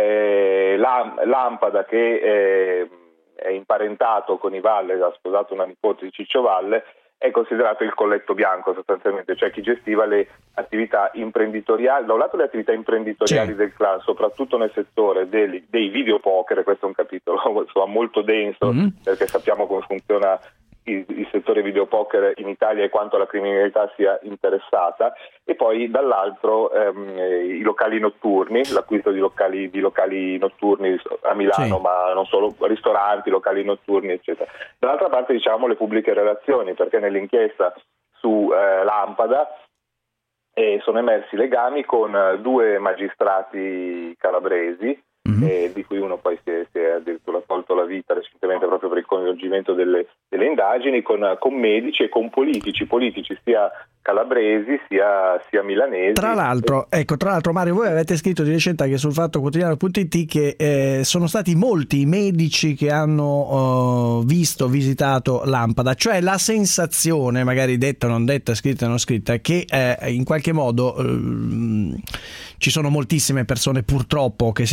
Lampada, che è imparentato con i Valle, ha sposato una nipote di Ciccio Valle, è considerato il colletto bianco sostanzialmente, cioè chi gestiva le attività imprenditoriali, da un lato le attività imprenditoriali del clan, soprattutto nel settore dei videopoker. Questo è un capitolo molto denso, perché sappiamo come funziona il settore videopoker in Italia e quanto la criminalità sia interessata, e poi dall'altro i locali notturni, l'acquisto di locali notturni a Milano, ma non solo, ristoranti, locali notturni, eccetera. Dall'altra parte, diciamo, le pubbliche relazioni, perché nell'inchiesta su Lampada sono emersi legami con 2 magistrati calabresi, di cui uno poi si è addirittura tolto la vita recentemente proprio per il coinvolgimento delle indagini, con medici e con politici sia calabresi sia milanesi.
Tra l'altro Mario, voi avete scritto di recente anche sul fattoquotidiano.it che sono stati molti i medici che hanno visitato Lampada, cioè la sensazione, magari detta o non detta, scritta o non scritta, che in qualche modo ci sono moltissime persone purtroppo che si tolgono la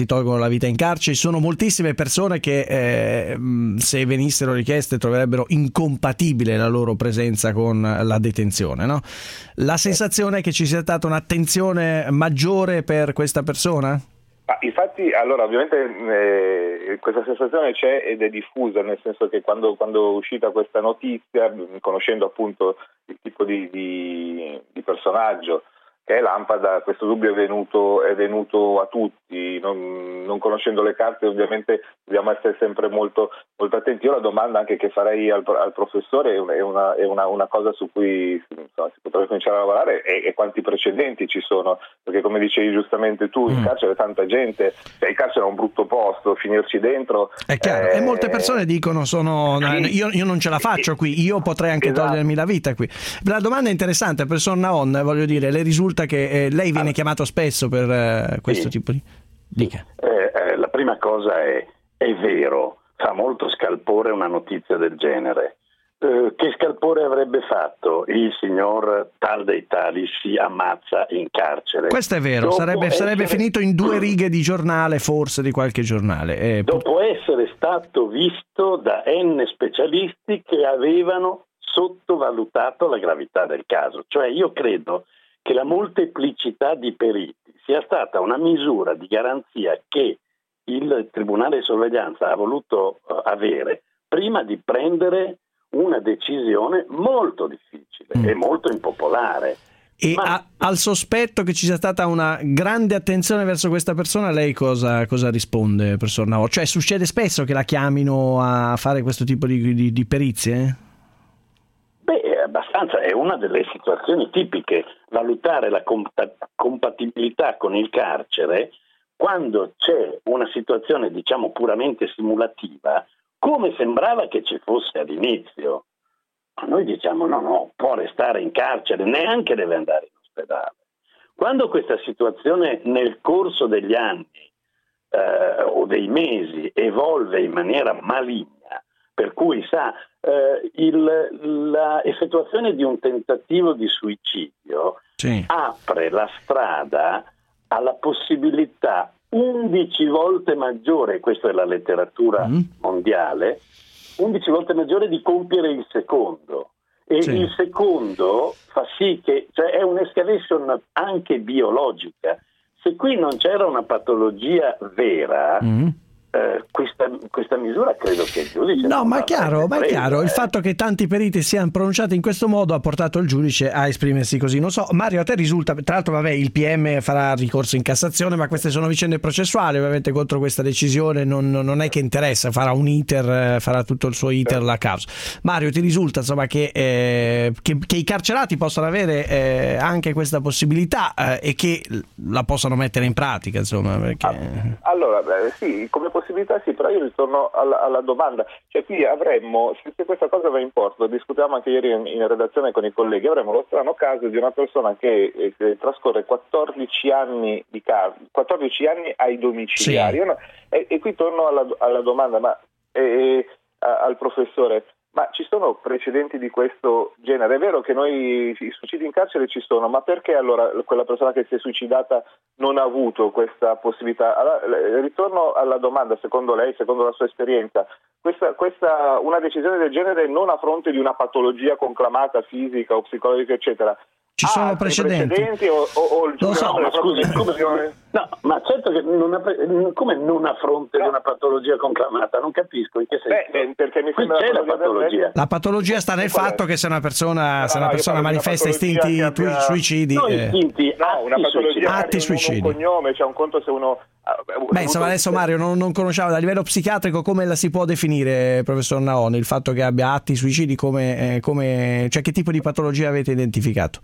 la vita in carcere. Ci sono moltissime persone che se venissero richieste troverebbero incompatibile la loro presenza con la detenzione, no? La sensazione è che ci sia stata un'attenzione maggiore per questa persona?
Infatti, allora, ovviamente questa sensazione c'è ed è diffusa, nel senso che quando è uscita questa notizia, conoscendo appunto il tipo di personaggio che è Lampada, questo dubbio è venuto a tutti, non conoscendo le carte ovviamente dobbiamo essere sempre molto, molto attenti. Io la domanda anche che farei al professore è una cosa su cui insomma, si potrebbe cominciare a lavorare è quanti precedenti ci sono, perché come dicevi giustamente tu, in carcere tanta gente, cioè il carcere è un brutto posto, finirci dentro
è chiaro, e molte persone dicono io non ce la faccio qui, io potrei anche togliermi la vita qui. La domanda è interessante, professor Naon, voglio dire, le risulta che lei viene chiamato spesso per questo tipo di... Dica.
La prima cosa è vero, fa molto scalpore una notizia del genere. Che scalpore avrebbe fatto il signor tal dei tali si ammazza in carcere?
Questo è vero, sarebbe finito in 2 righe di giornale, forse di qualche giornale.
Dopo essere stato visto da N specialisti che avevano sottovalutato la gravità del caso. Cioè io credo che la molteplicità di periti sia stata una misura di garanzia che il Tribunale di Sorveglianza ha voluto avere prima di prendere una decisione molto difficile e molto impopolare.
E al sospetto che ci sia stata una grande attenzione verso questa persona, lei cosa risponde, professor Naon? Cioè succede spesso che la chiamino a fare questo tipo di perizie?
Abbastanza, è una delle situazioni tipiche, valutare la compatibilità con il carcere quando c'è una situazione diciamo puramente simulativa, come sembrava che ci fosse all'inizio. Noi diciamo no, può restare in carcere, neanche deve andare in ospedale. Quando questa situazione nel corso degli anni o dei mesi evolve in maniera maligna, per cui la effettuazione di un tentativo di suicidio apre la strada alla possibilità 11 volte maggiore, questa è la letteratura mondiale, 11 volte maggiore di compiere il secondo. E il secondo fa sì che, cioè è un'escalation anche biologica. Se qui non c'era una patologia vera, questa misura credo che il giudice...
No, ma è chiaro, il fatto che tanti periti siano pronunciati in questo modo ha portato il giudice a esprimersi così. Non so, Mario, a te risulta, tra l'altro il PM farà ricorso in Cassazione, ma queste sono vicende processuali, ovviamente contro questa decisione non è che interessa, farà un iter, farà tutto il suo iter la causa. Mario, ti risulta insomma che i carcerati possano avere anche questa possibilità e che la possano mettere in pratica, insomma, perché...
Allora, sì, come possibilità sì, però io ritorno alla domanda, cioè qui avremmo, se questa cosa va in porto, discutiamo anche ieri in redazione con i colleghi, avremmo lo strano caso di una persona che trascorre 14 anni ai domiciliari. E qui torno alla domanda, al professore, ma ci sono precedenti di questo genere? È vero che noi i suicidi in carcere ci sono, ma perché allora quella persona che si è suicidata non ha avuto questa possibilità? Allora, ritorno alla domanda, secondo lei, secondo la sua esperienza, una decisione del genere non a fronte di una patologia conclamata fisica o psicologica, eccetera.
Ci sono precedenti
o il giudice
No, ma certo che come non a fronte di una patologia conclamata, non capisco in che senso.
Perché mi
sembra c'è la patologia.
La patologia sta nel fatto che se una persona manifesta istinti suicidi,
una patologia,
atti suicidi.
Un cognome, c'è un conto se uno.
Insomma, adesso Mario non conosciamo a livello psichiatrico come la si può definire, professor Naon, il fatto che abbia atti suicidi, cioè che tipo di patologia avete identificato?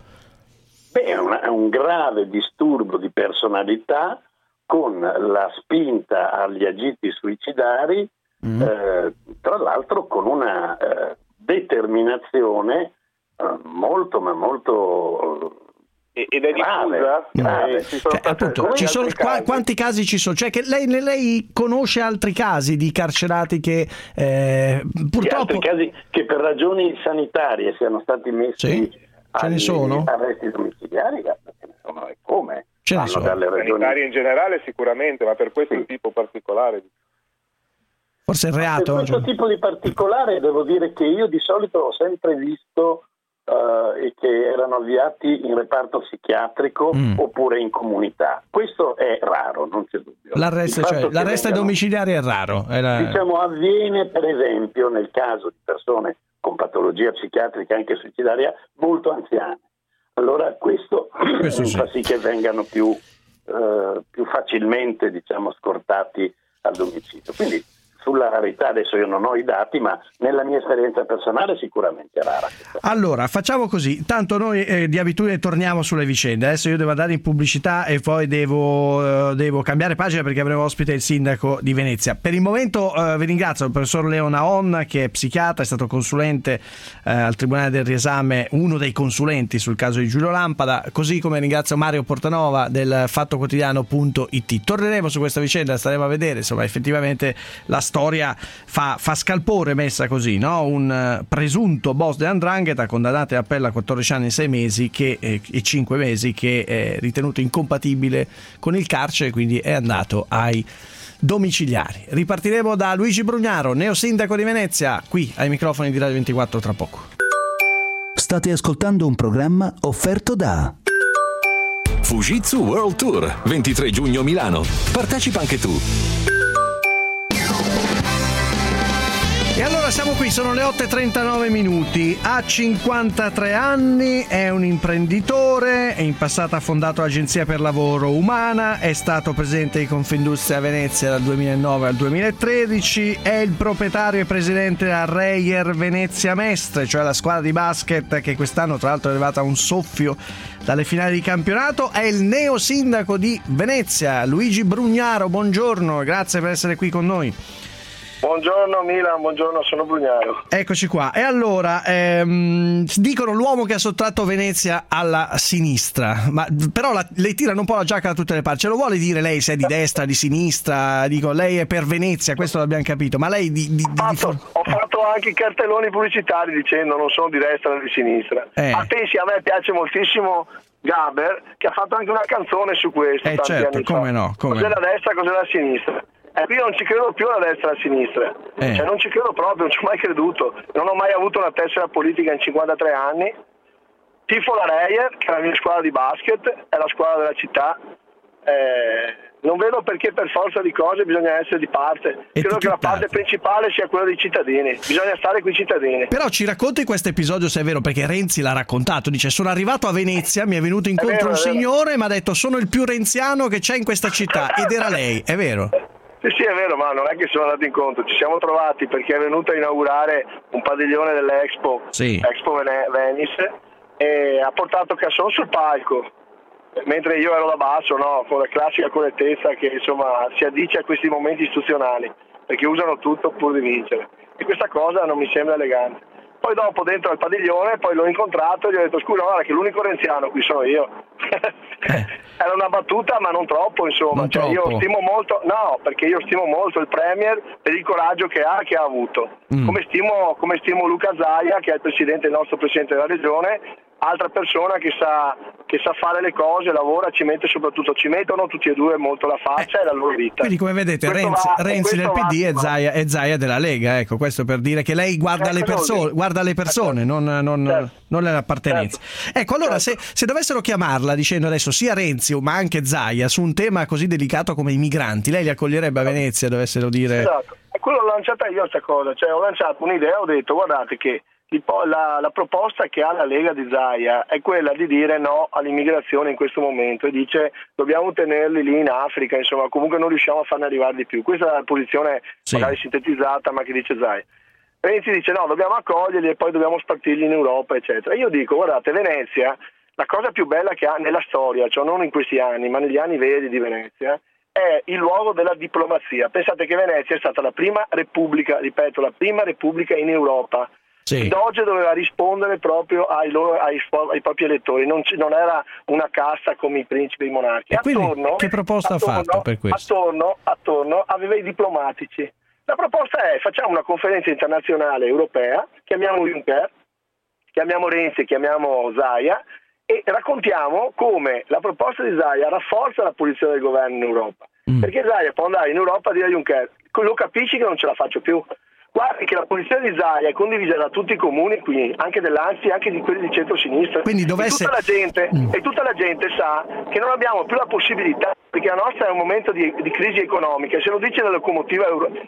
È un grave disturbo di personalità con la spinta agli agiti suicidari, tra l'altro con una determinazione molto ma molto
ed è
diffusa.
Quanti casi ci sono? Cioè che lei conosce altri casi di carcerati che purtroppo
altri casi che per ragioni sanitarie siano stati messi
ce ne sono?
arresti domiciliari, ce ne sono, e come? vanno dalle regioni.
Sanitari in generale sicuramente, ma per questo tipo particolare.
Forse il reato.
Per questo tipo di particolare devo dire che io di solito ho sempre visto che erano avviati in reparto psichiatrico oppure in comunità. Questo è raro, non c'è dubbio.
L'arresto domiciliare è raro.
Diciamo, avviene per esempio nel caso di persone con patologia psichiatrica anche suicidaria molto anziane. Allora questo fa sì che vengano più facilmente, diciamo, scortati al domicilio. Quindi sulla rarità adesso io non ho i dati, ma nella mia esperienza personale sicuramente è rara.
Allora, facciamo così, tanto noi di abitudine torniamo sulle vicende, adesso io devo andare in pubblicità e poi devo cambiare pagina perché avremo ospite il sindaco di Venezia. Per il momento vi ringrazio il professor Leo Naon, che è psichiatra, è stato consulente al Tribunale del Riesame, uno dei consulenti sul caso di Giulio Lampada, così come ringrazio Mario Portanova del fattoquotidiano.it. Torneremo su questa vicenda, staremo a vedere, insomma, effettivamente la storia fa scalpore messa così, no? Un presunto boss di 'ndrangheta condannato in appello a 14 anni e 6 mesi e 5 mesi che è ritenuto incompatibile con il carcere, quindi è andato ai domiciliari. Ripartiremo da Luigi Brugnaro, neosindaco di Venezia, qui ai microfoni di Radio 24 tra poco.
State ascoltando un programma offerto da
Fujitsu World Tour, 23 giugno Milano. Partecipa anche tu.
E allora siamo qui, sono le 8:39 minuti, ha 53 anni, è un imprenditore, in passato ha fondato l'Agenzia per Lavoro Umana, è stato presidente di Confindustria Venezia dal 2009 al 2013, è il proprietario e presidente della Reyer Venezia Mestre, cioè la squadra di basket che quest'anno tra l'altro è arrivata a un soffio dalle finali di campionato, è il neosindaco di Venezia, Luigi Brugnaro, buongiorno, grazie per essere qui con noi.
Buongiorno Milan, buongiorno, sono Brugnaro.
Eccoci qua. E allora, dicono l'uomo che ha sottratto Venezia alla sinistra, ma però le tirano un po' la giacca da tutte le parti. Ce lo vuole dire lei se è di destra, di sinistra? Dico, lei è per Venezia, questo l'abbiamo capito, ma lei
ho fatto anche i cartelloni pubblicitari dicendo non sono di destra né di sinistra. Pensi, a me piace moltissimo Gaber, che ha fatto anche una canzone su questo tanti
certo,
anni
come
fa.
No,
cos'è la destra, cos'è la sinistra? Qui non ci credo più alla destra e alla sinistra, cioè non ci credo proprio, non ci ho mai creduto, non ho mai avuto una tessera politica in 53 anni, tifo la Reyer, che è la mia squadra di basket, è la squadra della città, non vedo perché per forza di cose bisogna essere di parte, credo che la parte principale sia quella dei cittadini, bisogna stare con i cittadini.
Però ci racconti questo episodio se è vero, perché Renzi l'ha raccontato, dice sono arrivato a Venezia, mi è venuto incontro un signore e mi ha detto sono il più renziano che c'è in questa città, ed era lei, è vero?
Sì, è vero, ma non è che sono andato incontro, ci siamo trovati perché è venuto a inaugurare un padiglione dell'Expo, Expo Venice, e ha portato Casson sul palco, mentre io ero da basso, no, con la classica correttezza che insomma si addice a questi momenti istituzionali, perché usano tutto pur di vincere, e questa cosa non mi sembra elegante. Poi dopo dentro al padiglione, poi l'ho incontrato e gli ho detto scusa, guarda che l'unico renziano qui sono io. Era una battuta ma non troppo, insomma. Io stimo molto, perché io stimo molto il Premier per il coraggio che ha avuto. Come stimo Luca Zaia, che è il nostro presidente della regione, altra persona che sa fare le cose, lavora, ci mettono tutti e due molto la faccia e la loro vita.
Quindi come vedete Renzi del PD e Zaia della Lega, ecco, questo per dire che lei guarda le persone, non le appartenenze. Certo. Ecco, allora se dovessero chiamarla dicendo adesso sia Renzi ma anche Zaia su un tema così delicato come i migranti, lei li accoglierebbe a Venezia, dovessero dire?
Esatto, e quello l'ho lanciata io questa cosa, cioè ho lanciato un'idea, ho detto guardate che la proposta che ha la Lega di Zaia è quella di dire no all'immigrazione in questo momento e dice dobbiamo tenerli lì in Africa, insomma comunque non riusciamo a farne arrivare di più. Questa è la posizione magari sintetizzata ma che dice Zaia. Renzi dice no, dobbiamo accoglierli e poi dobbiamo spartirli in Europa eccetera. Io dico guardate, Venezia, la cosa più bella che ha nella storia, cioè non in questi anni ma negli anni veri di Venezia, è il luogo della diplomazia. Pensate che Venezia è stata la prima repubblica, ripeto, la prima repubblica in Europa. Il Doge doveva rispondere proprio ai propri elettori, non era una casta come i principi e i monarchi.
E quindi, che proposta ha fatto per questo?
Attorno aveva i diplomatici. La proposta è facciamo una conferenza internazionale europea, chiamiamo Juncker, chiamiamo Renzi, chiamiamo Zaia e raccontiamo come la proposta di Zaia rafforza la posizione del governo in Europa. Perché Zaia può andare in Europa a dire a Juncker: lo capisci che non ce la faccio più? Guardi che la posizione di Zaia è condivisa da tutti i comuni qui, anche dell'Anzi, anche di quelli di centro-sinistra.
Quindi dovesse...
e tutta la gente sa che non abbiamo più la possibilità, perché la nostra è un momento di crisi economica, se lo dice la locomotiva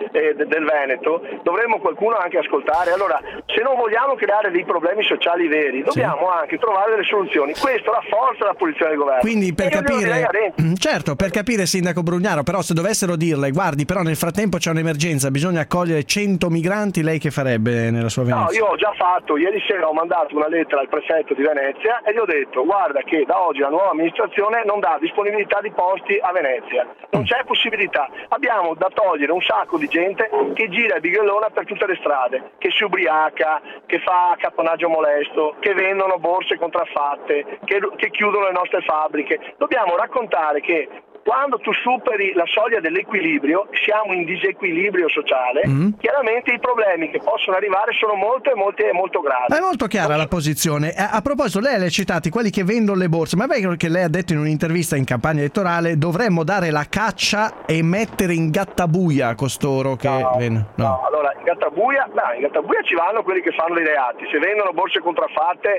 del Veneto dovremmo qualcuno anche ascoltare. Allora, se non vogliamo creare dei problemi sociali veri, dobbiamo anche trovare delle soluzioni. Questo rafforza la posizione del governo.
Quindi per capire, certo, per capire, sindaco Brugnaro, però se dovessero dirle: guardi, però nel frattempo c'è un'emergenza, bisogna accogliere 100 migranti, lei che farebbe nella sua Venezia?
No, io ho già fatto, ieri sera ho mandato una lettera al prefetto di Venezia e gli ho detto: guarda che da oggi la nuova amministrazione non dà disponibilità di posti a Venezia, non c'è possibilità, abbiamo da togliere un sacco di gente che gira e bighellona per tutte le strade, che si ubriaca, che fa accattonaggio molesto, che vendono borse contraffatte, che chiudono le nostre fabbriche. Dobbiamo raccontare che quando tu superi la soglia dell'equilibrio, siamo in disequilibrio sociale, chiaramente i problemi che possono arrivare sono molto gravi.
È molto chiara la posizione. A proposito, lei ha citato quelli che vendono le borse, ma è che lei ha detto in un'intervista in campagna elettorale: dovremmo dare la caccia e mettere in gattabuia costoro che
No, allora in gattabuia ci vanno quelli che fanno dei reati. Se vendono borse contraffatte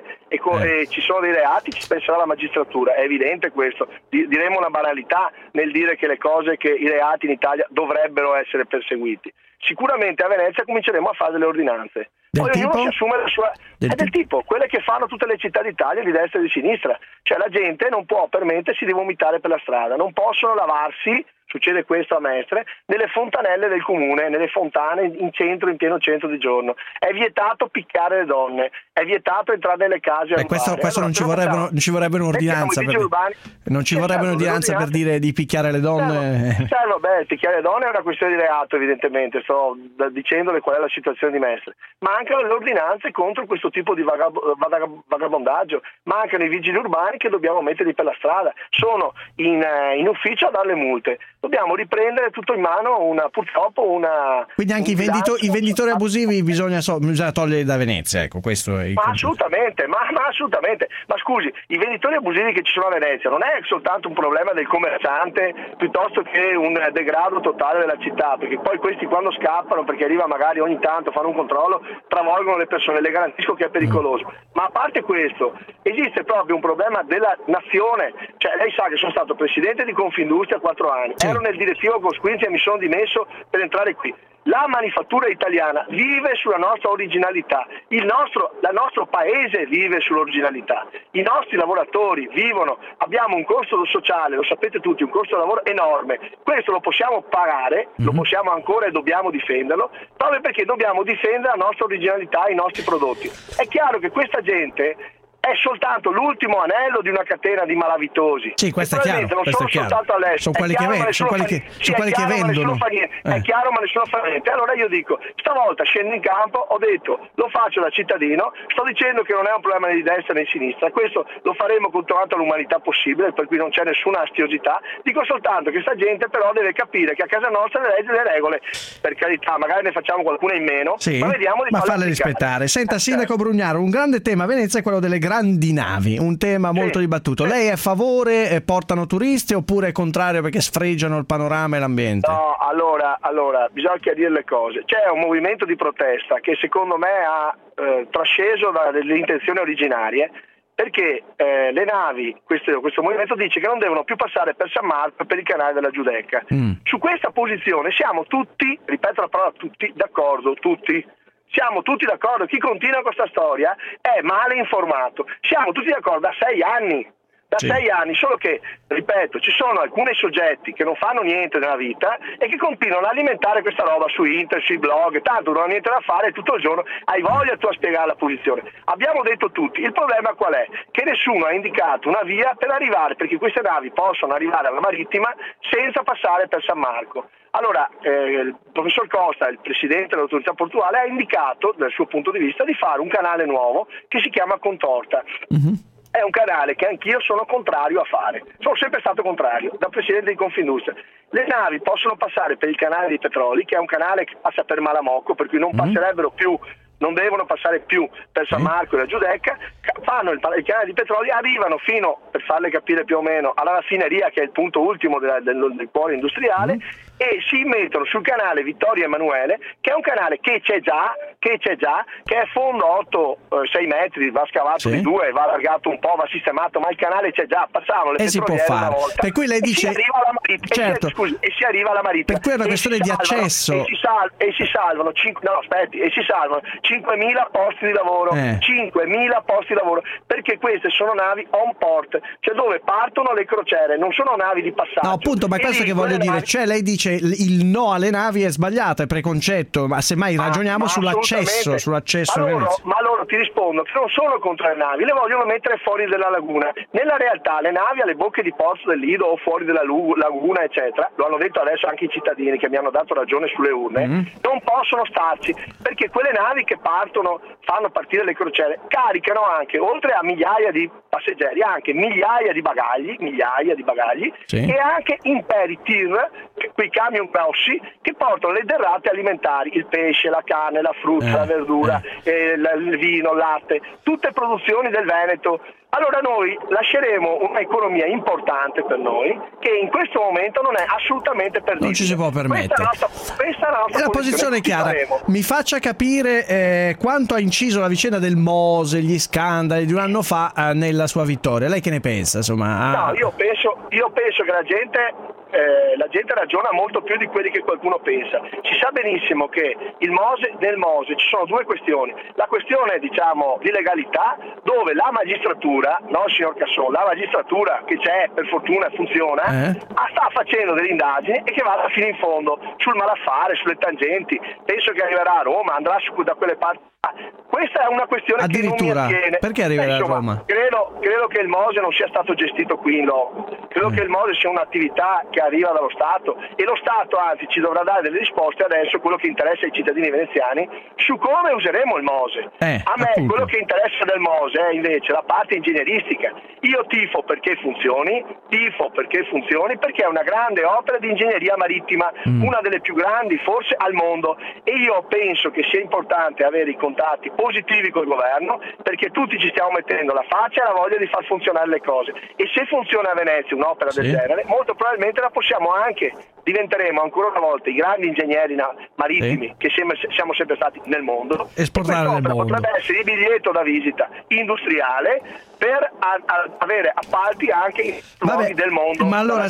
e ci sono dei reati, ci penserà la magistratura, è evidente questo. Diremo una banalità nel dire che le cose, che i reati in Italia dovrebbero essere perseguiti. Sicuramente a Venezia cominceremo a fare delle ordinanze. Poi ognuno si assume la sua... del tipo, quelle che fanno tutte le città d'Italia di destra e di sinistra. Cioè la gente non può permettersi di vomitare per la strada, non possono lavarsi, succede questo a Mestre, nelle fontanelle del comune, nelle fontane in pieno centro di giorno. È vietato picchiare le donne, è vietato entrare nelle case a rubare.
Questo non ci vorrebbe un'ordinanza per dire di picchiare le donne.
Picchiare le donne è una questione di reato, evidentemente, sto dicendole qual è la situazione di Mestre. Mancano le ordinanze contro questo tipo di vagabondaggio, mancano i vigili urbani che dobbiamo metterli per la strada, sono in ufficio a dare le multe. Dobbiamo riprendere tutto in mano
Quindi anche i venditori abusivi bisogna toglierli da Venezia, ecco, questo è il
assolutamente, ma assolutamente. Ma scusi, i venditori abusivi che ci sono a Venezia non è soltanto un problema del commerciante piuttosto che un degrado totale della città, perché poi questi quando scappano, perché arriva magari ogni tanto, fanno un controllo, travolgono le persone, le garantisco che è pericoloso. Ma a parte questo, esiste proprio un problema della nazione. Cioè lei sa che sono stato presidente di Confindustria 4 anni, ero nel direttivo con Squinzi e mi sono dimesso per entrare qui. La manifattura italiana vive sulla nostra originalità, il nostro paese vive sull'originalità, i nostri lavoratori vivono, abbiamo un costo sociale, lo sapete tutti, un costo di lavoro enorme, questo lo possiamo pagare, lo possiamo ancora e dobbiamo difenderlo, proprio perché dobbiamo difendere la nostra originalità e i nostri prodotti. È chiaro che questa gente è soltanto l'ultimo anello di una catena di malavitosi.
Sì, questo è chiaro.
Non sono soltanto all'estero.
Sono quelli che vendono.
È chiaro, ma nessuno fa niente. Allora io dico, stavolta scendo in campo, ho detto, lo faccio da cittadino, sto dicendo che non è un problema né di destra né di sinistra, questo lo faremo con tutta l'umanità possibile, per cui non c'è nessuna astiosità. Dico soltanto che sta gente però deve capire che a casa nostra le leggi e le regole, per carità, magari ne facciamo qualcuna in meno, ma vediamo di
farle rispettare. Senta, sindaco Brugnaro, un grande tema a Venezia è quello delle grandi navi, un tema molto dibattuto. Lei è a favore, portano turisti, oppure è contrario perché sfregiano il panorama e l'ambiente?
No, allora bisogna chiarire le cose. C'è un movimento di protesta che secondo me ha trasceso dalle intenzioni originarie, perché le navi, questo movimento dice che non devono più passare per San Marco e per il canale della Giudecca. Su questa posizione siamo tutti, ripeto la parola tutti, d'accordo, tutti. Siamo tutti d'accordo, chi continua questa storia è male informato. Siamo tutti d'accordo da 6 anni. Da 6 anni, solo che, ripeto, ci sono alcuni soggetti che non fanno niente nella vita e che continuano a alimentare questa roba su internet, sui blog, tanto non hanno niente da fare tutto il giorno, hai voglia tu a spiegare la posizione. Abbiamo detto tutti, il problema qual è? Che nessuno ha indicato una via per arrivare, perché queste navi possono arrivare alla marittima senza passare per San Marco. Allora, il professor Costa, il presidente dell'autorità portuale, ha indicato, dal suo punto di vista, di fare un canale nuovo che si chiama Contorta. È un canale che anch'io sono contrario a fare, sono sempre stato contrario, da presidente di Confindustria. Le navi possono passare per il canale dei Petroli, che è un canale che passa per Malamocco, per cui non passerebbero più non devono passare più per San Marco e la Giudecca, fanno il canale di petrolio, arrivano fino, per farle capire più o meno, alla raffineria, che è il punto ultimo del polo industriale, e si mettono sul canale Vittorio Emanuele, che è un canale che c'è già, che è fondo 6 metri, va scavato di 2, va allargato un po', va sistemato, ma il canale c'è già, passavano le
si può
petroliere
fare.
una volta,
Per cui lei dice,
e si arriva alla marittima,
certo,
e si arriva alla marittima,
per cui è una questione di accesso,
e si salvano 5.000 posti di lavoro, 5.000 posti di lavoro, perché queste sono navi on port, cioè dove partono le crociere, non sono navi di passaggio.
No, appunto, ma questo che voglio dire, cioè lei dice il no alle navi è sbagliato, è preconcetto, ma semmai ragioniamo sull'accesso.
Ma loro ti rispondono che non sono contro le navi, le vogliono mettere fuori dalla laguna. Nella realtà le navi alle bocche di porto del Lido o fuori dalla laguna, eccetera, lo hanno detto adesso anche i cittadini che mi hanno dato ragione sulle urne, non possono starci, perché quelle navi che partono, fanno partire le crociere, caricano anche, oltre a migliaia di passeggeri, anche migliaia di bagagli e anche imperi tir, quei camion grossi che portano le derrate alimentari, il pesce, la carne, la frutta, la verdura, il vino, il latte, tutte produzioni del Veneto. Allora noi lasceremo un'economia importante per noi che in questo momento non è assolutamente perdibile.
Non ci si può permettere.
Questa è la nostra
posizione chiara. Mi faccia capire quanto ha inciso la vicenda del Mose, gli scandali di un anno fa nella sua vittoria. Lei che ne pensa? Insomma,
No, io penso che la gente ragiona molto più di quelli che qualcuno pensa. Si sa benissimo che nel Mose ci sono due questioni. La questione, diciamo, di legalità, dove la magistratura, no signor Casson, la magistratura che c'è, per fortuna funziona, sta facendo delle indagini e che vada fino in fondo sul malaffare, sulle tangenti. Penso che arriverà a Roma, andrà da quelle parti. Questa è una questione che non mi attiene.
Perché arriverà a Roma?
Credo che il Mose non sia stato gestito qui in loco. Credo che il Mose sia un'attività che arriva dallo Stato, e lo Stato anzi ci dovrà dare delle risposte adesso, quello che interessa ai cittadini veneziani, su come useremo il Mose. A me quello che interessa del Mose è invece la parte ingegneristica. Io tifo perché funzioni, perché è una grande opera di ingegneria marittima, una delle più grandi forse al mondo, e io penso che sia importante avere i contatti positivi col governo, perché tutti ci stiamo mettendo la faccia e la voglia di far funzionare le cose, e se funziona a Venezia un'opera del genere, molto probabilmente diventeremo ancora una volta i grandi ingegneri marittimi che siamo sempre stati nel mondo.
Esportare nel mondo.
Potrebbe essere il biglietto da visita industriale per avere appalti anche in luoghi del mondo.
Ma allora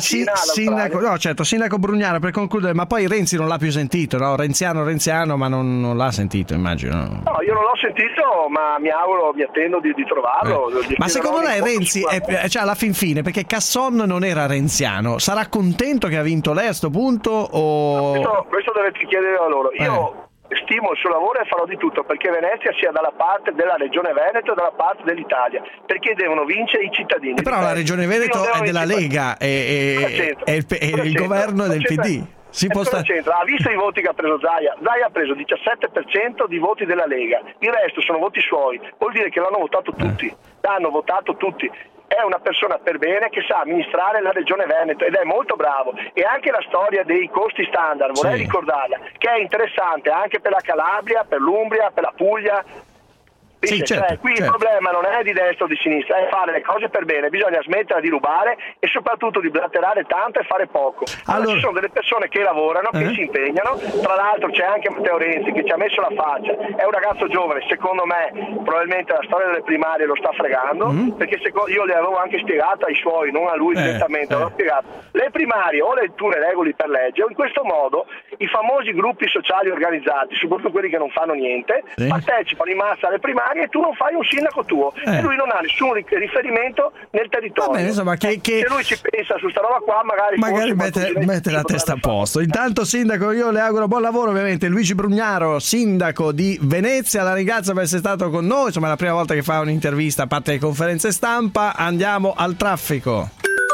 sindaco Brugnaro, per concludere, ma poi Renzi non l'ha più sentito, no? Renziano, ma non l'ha sentito, immagino.
No, io non l'ho sentito, ma mi attendo di trovarlo.
Ma secondo lei Renzi cioè alla fin fine, perché Casson non era renziano, sarà contento che ha vinto lei a sto punto? O...
Questo dovete chiedere a loro. Io stimo il suo lavoro e farò di tutto perché Venezia sia dalla parte della Regione Veneto e dalla parte dell'Italia, perché devono vincere i cittadini.
Però la Regione Veneto è della Lega e il governo è del PD.
Ha visto i voti che ha preso Zaia? Zaia ha preso 17% di voti della Lega, il resto sono voti suoi, vuol dire che l'hanno votato tutti. È una persona per bene che sa amministrare la Regione Veneto ed è molto bravo, e anche la storia dei costi standard, vorrei ricordarla, che è interessante anche per la Calabria, per l'Umbria, per la Puglia. Qui il problema non è di destra o di sinistra, è fare le cose per bene, bisogna smettere di rubare e soprattutto di blaterare tanto e fare poco. Allora, ci sono delle persone che lavorano, che si impegnano, tra l'altro c'è anche Matteo Renzi che ci ha messo la faccia, è un ragazzo giovane, secondo me probabilmente la storia delle primarie lo sta fregando, perché io le avevo anche spiegato ai suoi, non a lui direttamente, avevo spiegato, le primarie o tu le regoli per legge, o in questo modo i famosi gruppi sociali organizzati, soprattutto quelli che non fanno niente, partecipano in massa alle primarie e tu non fai un sindaco tuo, e lui non ha nessun riferimento nel territorio.
Vabbè, insomma,
se lui ci pensa su sta roba qua, magari
mette la testa a posto. Intanto, sindaco, io le auguro buon lavoro, ovviamente. Luigi Brugnaro, sindaco di Venezia, la ringrazio per essere stato con noi, insomma è la prima volta che fa un'intervista a parte le conferenze stampa. Andiamo al traffico.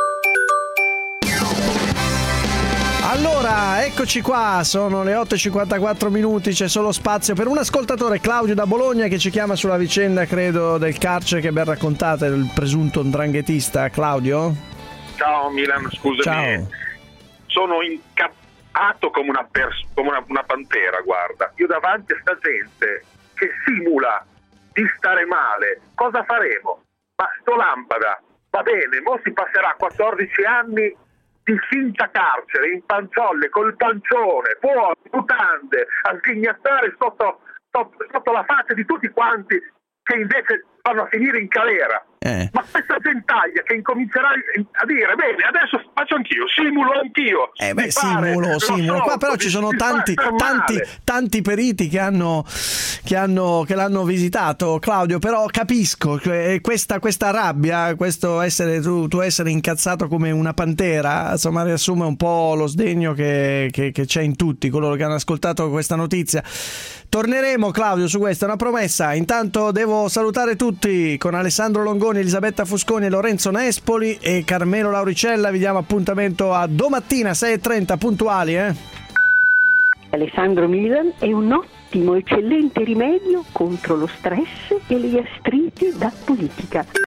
Allora, eccoci qua, sono le 8:54 minuti, c'è solo spazio per un ascoltatore, Claudio da Bologna, che ci chiama sulla vicenda, credo, del carcere che ben raccontata, del presunto 'ndranghetista. Claudio?
Ciao Milan, scusami.
Ciao.
Sono incappato come una pantera, guarda. Io davanti a sta gente che simula di stare male, cosa faremo? Ma sto Lampada, va bene, mo si passerà 14 anni di finta carcere, in panciolle, col pancione, fuori, mutande, a sghignazzare sotto la faccia di tutti quanti che invece vanno a finire in galera. Ma questa gentaglia che incomincerà a dire bene, adesso faccio anch'io, simulo anch'io.
Simulo. Qua però ci sono tanti periti che l'hanno visitato, Claudio, però capisco questa rabbia, questo essere tu essere incazzato come una pantera, insomma riassume un po' lo sdegno che c'è in tutti coloro che hanno ascoltato questa notizia. Torneremo, Claudio, su questa, è una promessa. Intanto devo salutare tutti con Alessandro Longoni, Elisabetta Fusconi e Lorenzo Nespoli e Carmelo Lauricella. Vi diamo appuntamento a domattina 6:30 puntuali.
Alessandro Milan è un ottimo, eccellente rimedio contro lo stress e le gastriti da politica.